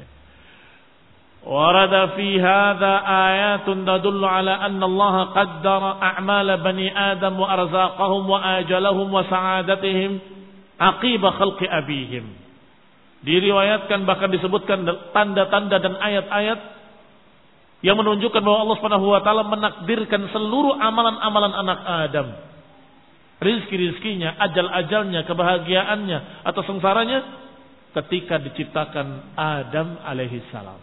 Warada fi hadza ayatun tadullu ala anna Allah qaddara a'mala bani Adam wa arzaqahum wa ajalahum wa sa'adatihim aqiba khalqi abihim. Diriwayatkan, bahkan disebutkan tanda-tanda dan ayat-ayat yang menunjukkan bahwa Allah Subhanahu wa taala menakdirkan seluruh amalan-amalan anak Adam. Rizki-rizkinya, ajal-ajalnya, kebahagiaannya atau sengsaranya ketika diciptakan Adam alaihi salam.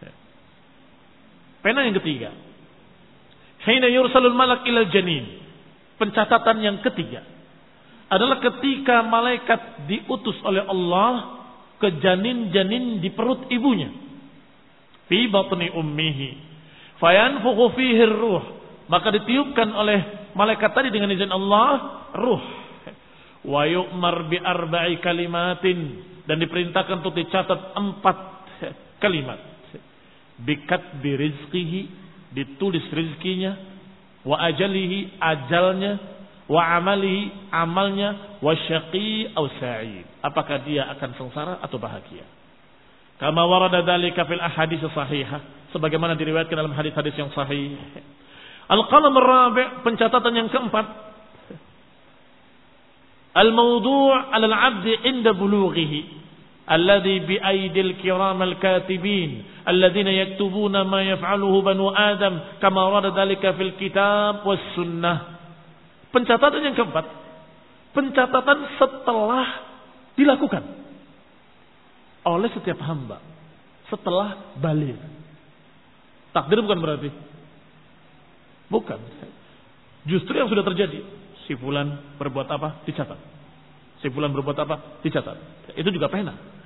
Pena yang ketiga, hina yursalul malak ilal janin. Pencatatan yang ketiga adalah ketika malaikat diutus oleh Allah ke janin-janin di perut ibunya. Fi batni ummihi fayanfukhu fihi ruh, maka ditiupkan oleh malaikat tadi dengan izin Allah ruh. Wa yu'mar bi arba'i kalimatin, dan diperintahkan untuk dicatat empat kalimat. Bikat birizqihi, ditulis rizkinya, wa ajalihi, ajalnya, wa amalihi, amalnya, wa syaqi aw sa'id, apakah dia akan sengsara atau bahagia. Kama warada dzalika fil ahadits sahihah, sebagaimana diriwayatkan dalam hadis-hadis yang sahih. Al-qalam ar-rabi', pencatatan yang keempat, al-mawdu' 'ala al-'abd 'inda bulughihi alladhi bi aidil kiram al-katibin alladhina yaktubuna ma yaf'aluhu banu adam kama warada dzalika fil kitab was sunnah. Pencatatan yang keempat, pencatatan setelah dilakukan oleh setiap hamba setelah baligh. Takdir bukan berarti? Bukan. Justru yang sudah terjadi, si fulan berbuat apa dicatat. Si fulan berbuat apa dicatat. Itu juga pena.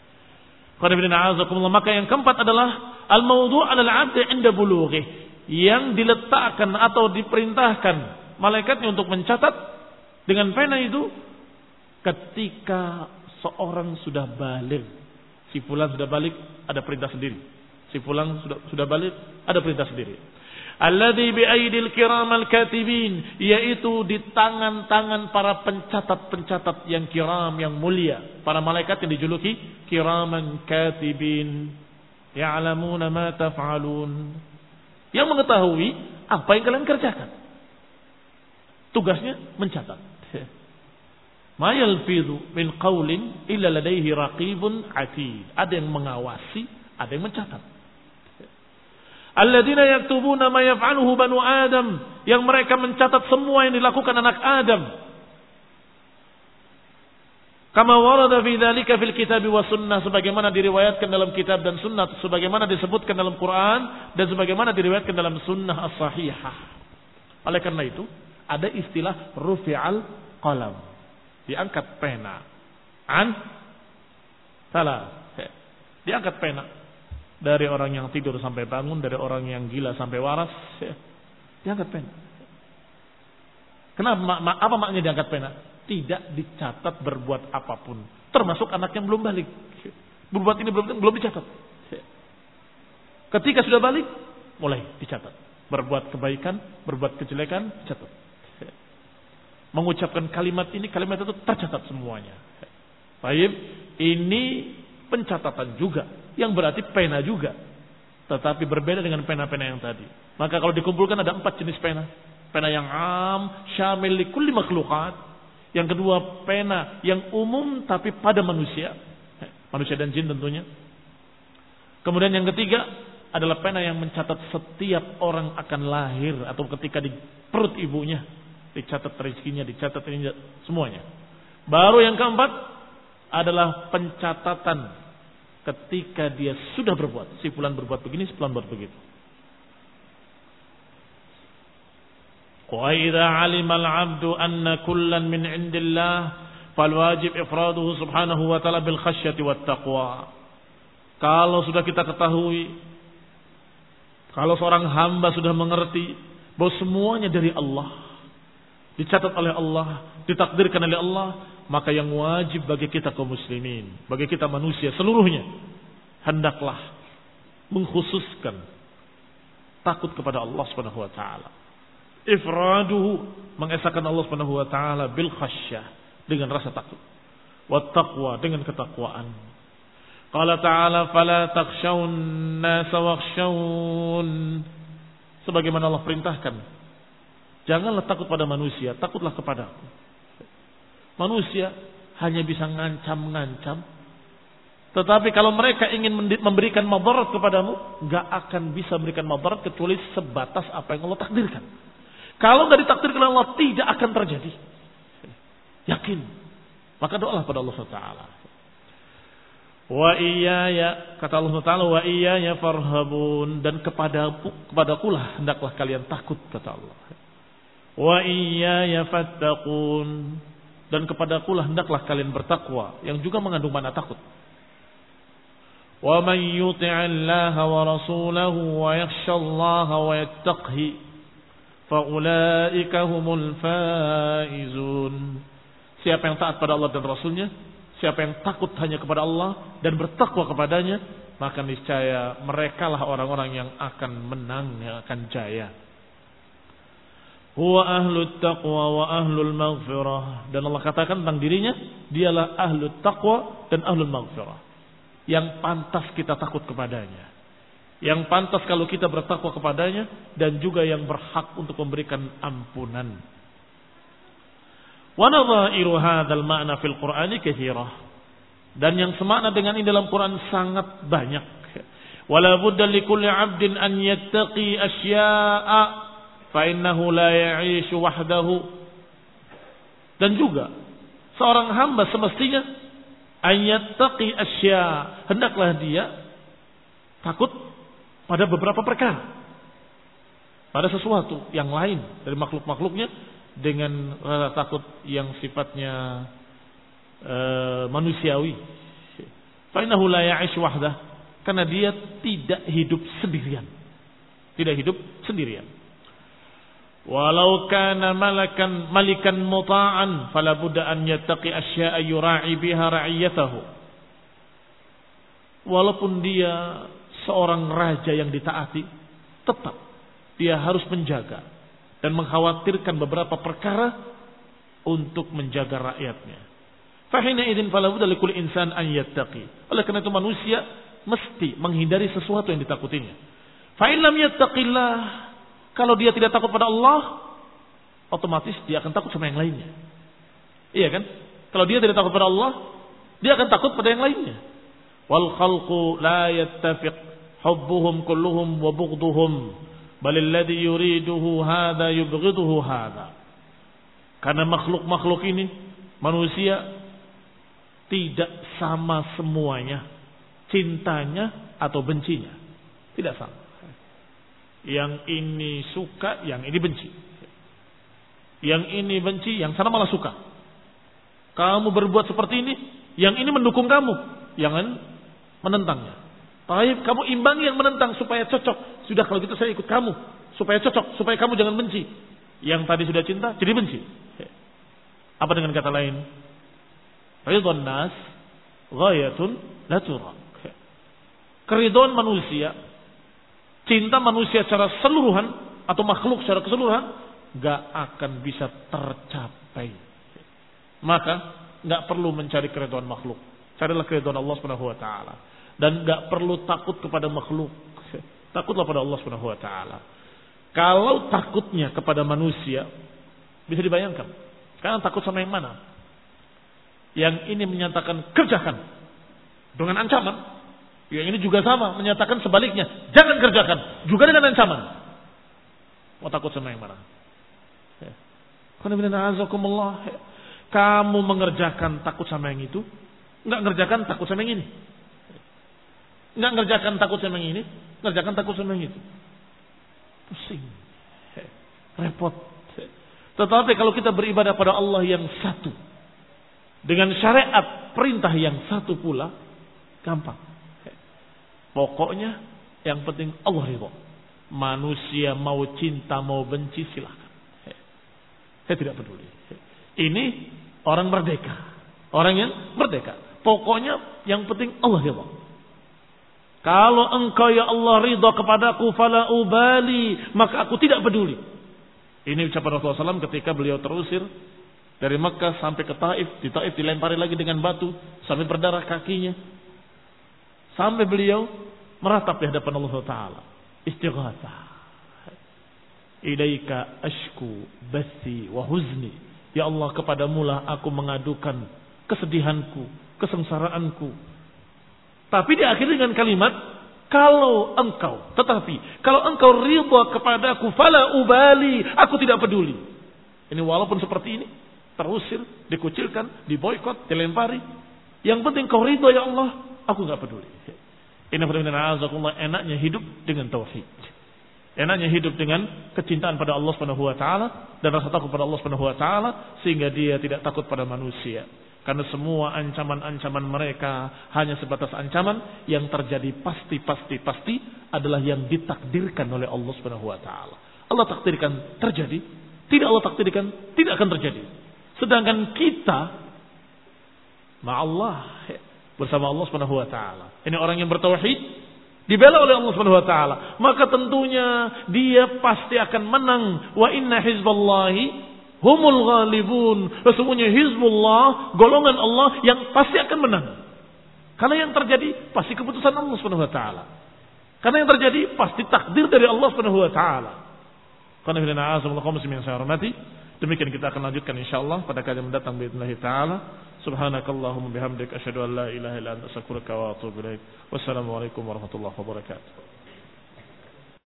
Maka yang keempat adalah al-mawdu' 'ala al-'abd 'inda bulughi, yang diletakkan atau diperintahkan malaikatnya untuk mencatat dengan pena itu ketika seorang sudah baligh. Si fulan sudah balik, ada perintah sendiri. Si fulan sudah sudah balik, ada perintah sendiri. Alladzi bi aidil kiramal katibin, yaitu di tangan-tangan para pencatat-pencatat yang kiram, yang mulia, para malaikat yang dijuluki kiraman katibin, ya'lamuna ma taf'alun, yang mengetahui apa yang kalian kerjakan. Tugasnya mencatat. Ma yalfidhu min qaulin illa ladaihi raqibun atid. Ada yang mengawasi, ada yang mencatat. Alladzina yaktubuna ma yaf'aluhu banu Adam, yang mereka mencatat semua yang dilakukan anak Adam. Kama warada fi dzalika fil kitab wa sunnah, sebagaimana diriwayatkan dalam kitab dan sunnah, sebagaimana disebutkan dalam Quran dan sebagaimana diriwayatkan dalam sunnah as-sahihah. Oleh karena itu, ada istilah rufi'al qalam, diangkat pena. An salah, diangkat pena. Dari orang yang tidur sampai bangun, dari orang yang gila sampai waras, ya, diangkat pena. Kenapa? Ma, ma, apa maknanya diangkat pena? Tidak dicatat berbuat apapun, termasuk anak yang belum balik. Berbuat ini belum belum dicatat. Ketika sudah balik, mulai dicatat. Berbuat kebaikan, berbuat kejelekan, dicatat. Mengucapkan kalimat ini, kalimat itu tercatat semuanya. Baik, ini pencatatan juga, yang berarti pena juga, tetapi berbeda dengan pena-pena yang tadi. Maka kalau dikumpulkan ada empat jenis pena. Pena yang am, syamil li kulli makhluqat. Yang kedua, pena yang umum tapi pada manusia, manusia dan jin tentunya. Kemudian yang ketiga adalah pena yang mencatat setiap orang akan lahir atau ketika di perut ibunya, dicatat rezekinya, dicatat ini semuanya. Baru yang keempat adalah pencatatan ketika dia sudah berbuat. Si fulan berbuat begini, si fulan berbuat begitu. Wa idza 'alima al-'abdu anna kullan min 'indillah fal wajib ifraduhu subhanahu wa ta'ala bil khasyati wat taqwa. Kalau sudah kita ketahui, kalau seorang hamba sudah mengerti bahwa semuanya dari Allah, dicatat oleh Allah, ditakdirkan oleh Allah, maka yang wajib bagi kita kaum muslimin, bagi kita manusia seluruhnya, hendaklah mengkhususkan takut kepada Allah Subhanahu wa taala. Ifraduhu, mengesahkan Allah Subhanahu wa taala bil khasyah, dengan rasa takut, wat taqwa, dengan ketakwaan. Qala ta'ala fala takhshawun nasa wakhshawun, sebagaimana Allah perintahkan, janganlah takut pada manusia, takutlah kepadaku. Manusia hanya bisa ngancam-ngancam, tetapi kalau mereka ingin memberikan madarat kepadamu, gak akan bisa memberikan madarat kecuali sebatas apa yang Allah takdirkan. Kalau gak ditakdirkan Allah, tidak akan terjadi. Yakin. Maka doalah pada Allah subhanahu wa taala. Wa iyaya, kata Allah Taala, wa iyaya farhabun, dan kepada kepadakulah hendaklah kalian takut, kata Allah. Wa iyaya fattaqun, dan kepadakulah hendaklah kalian bertakwa, yang juga mengandung makna takut. Wa man yuti'illaha wa rasulahu wa yakhshallaha wa yattaqhi fa ulaika humul faizun. Siapa yang taat pada Allah dan Rasulnya, siapa yang takut hanya kepada Allah dan bertakwa kepadanya, maka niscaya merekalah orang-orang yang akan menang, yang akan jaya. Huwa ahlut taqwa wa ahlul maghfirah. Dan Allah katakan tentang dirinya, dialah ahlut taqwa dan ahlul maghfirah, yang pantas kita takut kepadanya, yang pantas kalau kita bertakwa kepadanya, dan juga yang berhak untuk memberikan ampunan. Wa nadha'iru hadzal ma'na fil Qur'ani katsirah. Dan yang semakna dengan ini dalam Quran sangat banyak. Wala budda likulli 'abdin an yattaqi asya'a fa innahu la ya'ishu wahdahu. Dan juga seorang hamba semestinya an yattaqi asya', hendaklah dia takut pada beberapa perkara, pada sesuatu yang lain dari makhluk-makhluknya, dengan rasa takut yang sifatnya e, manusiawi. Fa innahu la ya'ish wahdah, karena dia tidak hidup sendirian. Tidak hidup sendirian. Walau kana malakan malikan muta'an fala budda an yattaqi asya'a yura'i biha ra'iyatahu. Walaupun dia seorang raja yang ditaati, tetap dia harus menjaga dan mengkhawatirkan beberapa perkara untuk menjaga rakyatnya. Fahina idzin fala budda likulli insan an yattaqi. Oleh karena itu manusia mesti menghindari sesuatu yang ditakutinya. Fa in lam yattaqillah, kalau dia tidak takut pada Allah, otomatis dia akan takut sama yang lainnya. Iya kan? Kalau dia tidak takut pada Allah, dia akan takut pada yang lainnya. Wal khalqu la yattafiq hubbuhum kulluhum wa bughduhum, bal alladhi yuriduhu hadha yubghiduhu hadha. Karena makhluk-makhluk ini, manusia, tidak sama semuanya cintanya atau bencinya. Tidak sama. Yang ini suka, yang ini benci. Yang ini benci, yang sana malah suka. Kamu berbuat seperti ini, yang ini mendukung kamu, jangan menentangnya. Baik, kamu imbangi yang menentang supaya cocok. Sudah, kalau gitu saya ikut kamu supaya cocok, supaya kamu jangan benci. Yang tadi sudah cinta jadi benci. Apa dengan kata lain? Ridwan nas ghayatun la turak. Keridhaan manusia, cinta manusia secara keseluruhan atau makhluk secara keseluruhan gak akan bisa tercapai. Maka gak perlu mencari keridhaan makhluk. Carilah keridhaan Allah Subhanahu wa taala. Dan gak perlu takut kepada makhluk. Takutlah pada Allah Subhanahu wa taala. Kalau takutnya kepada manusia, bisa dibayangkan. Sekarang takut sama yang mana? Yang ini menyatakan kerjakan dengan ancaman, yang ini juga sama menyatakan sebaliknya, jangan kerjakan juga dengan ancaman. Mau takut sama yang mana? Kamu mengerjakan takut sama yang itu, enggak ngerjakan takut sama yang ini. Enggak ngerjakan takut sama yang ini, ngerjakan takut sama yang itu. Pusing, repot. Tetapi kalau kita beribadah pada Allah yang satu, dengan syariat perintah yang satu pula, gampang. Pokoknya yang penting Allah ridha. Manusia mau cinta mau benci silahkan. Saya tidak peduli. Ini orang merdeka, orang yang merdeka. Pokoknya yang penting Allah ridha. Kalau engkau ya Allah ridha kepadaku, fala ubali, maka aku tidak peduli. Ini ucapan Rasulullah shallallahu alaihi wasallam ketika beliau terusir dari Mekah sampai ke Taif. Di Taif dilempari lagi dengan batu sampai berdarah kakinya. Sampai beliau meratap di hadapan Allah Taala, istighatsah. Ilaika ashku bathi wa huzni. Ya Allah, kepadamulah aku mengadukan kesedihanku, kesengsaraanku. Tapi diakhiri dengan kalimat, kalau engkau, tetapi kalau engkau ridha kepadaku, fala ubali, aku tidak peduli. Ini walaupun seperti ini, terusir, dikucilkan, diboikot, dilempari. Yang penting kau ridha ya Allah, aku nggak peduli. Inna fadilna enaknya hidup dengan tauhid. Enaknya hidup dengan kecintaan pada Allah Subhanahu wa taala dan rasa takut pada Allah Subhanahu wa taala sehingga dia tidak takut pada manusia. Karena semua ancaman-ancaman mereka hanya sebatas ancaman, yang terjadi pasti pasti pasti adalah yang ditakdirkan oleh Allah Subhanahu wa taala. Allah takdirkan terjadi, tidak Allah takdirkan tidak akan terjadi. Sedangkan kita ma'allah bersama Allah Subhanahu wa taala. Ini orang yang bertauhid dibela oleh Allah Subhanahu wa taala, maka tentunya dia pasti akan menang. Wa inna hizballahi humul ghalibun. Sesungguhnya hizbullah, golongan Allah yang pasti akan menang. Karena yang terjadi pasti keputusan Allah Subhanahu wa taala. Karena yang terjadi pasti takdir dari Allah Subhanahu wa taala. Karena filana azamul muslimin yang saya hormati, demikian kita akan lanjutkan insyaallah pada kajian mendatang باذنillah taala. Subhanakallahumma bihamdik asyhadu an la ilaha illa anta astaghfiruka wa atubu ilaik. Wassalamualaikum warahmatullahi wabarakatuh.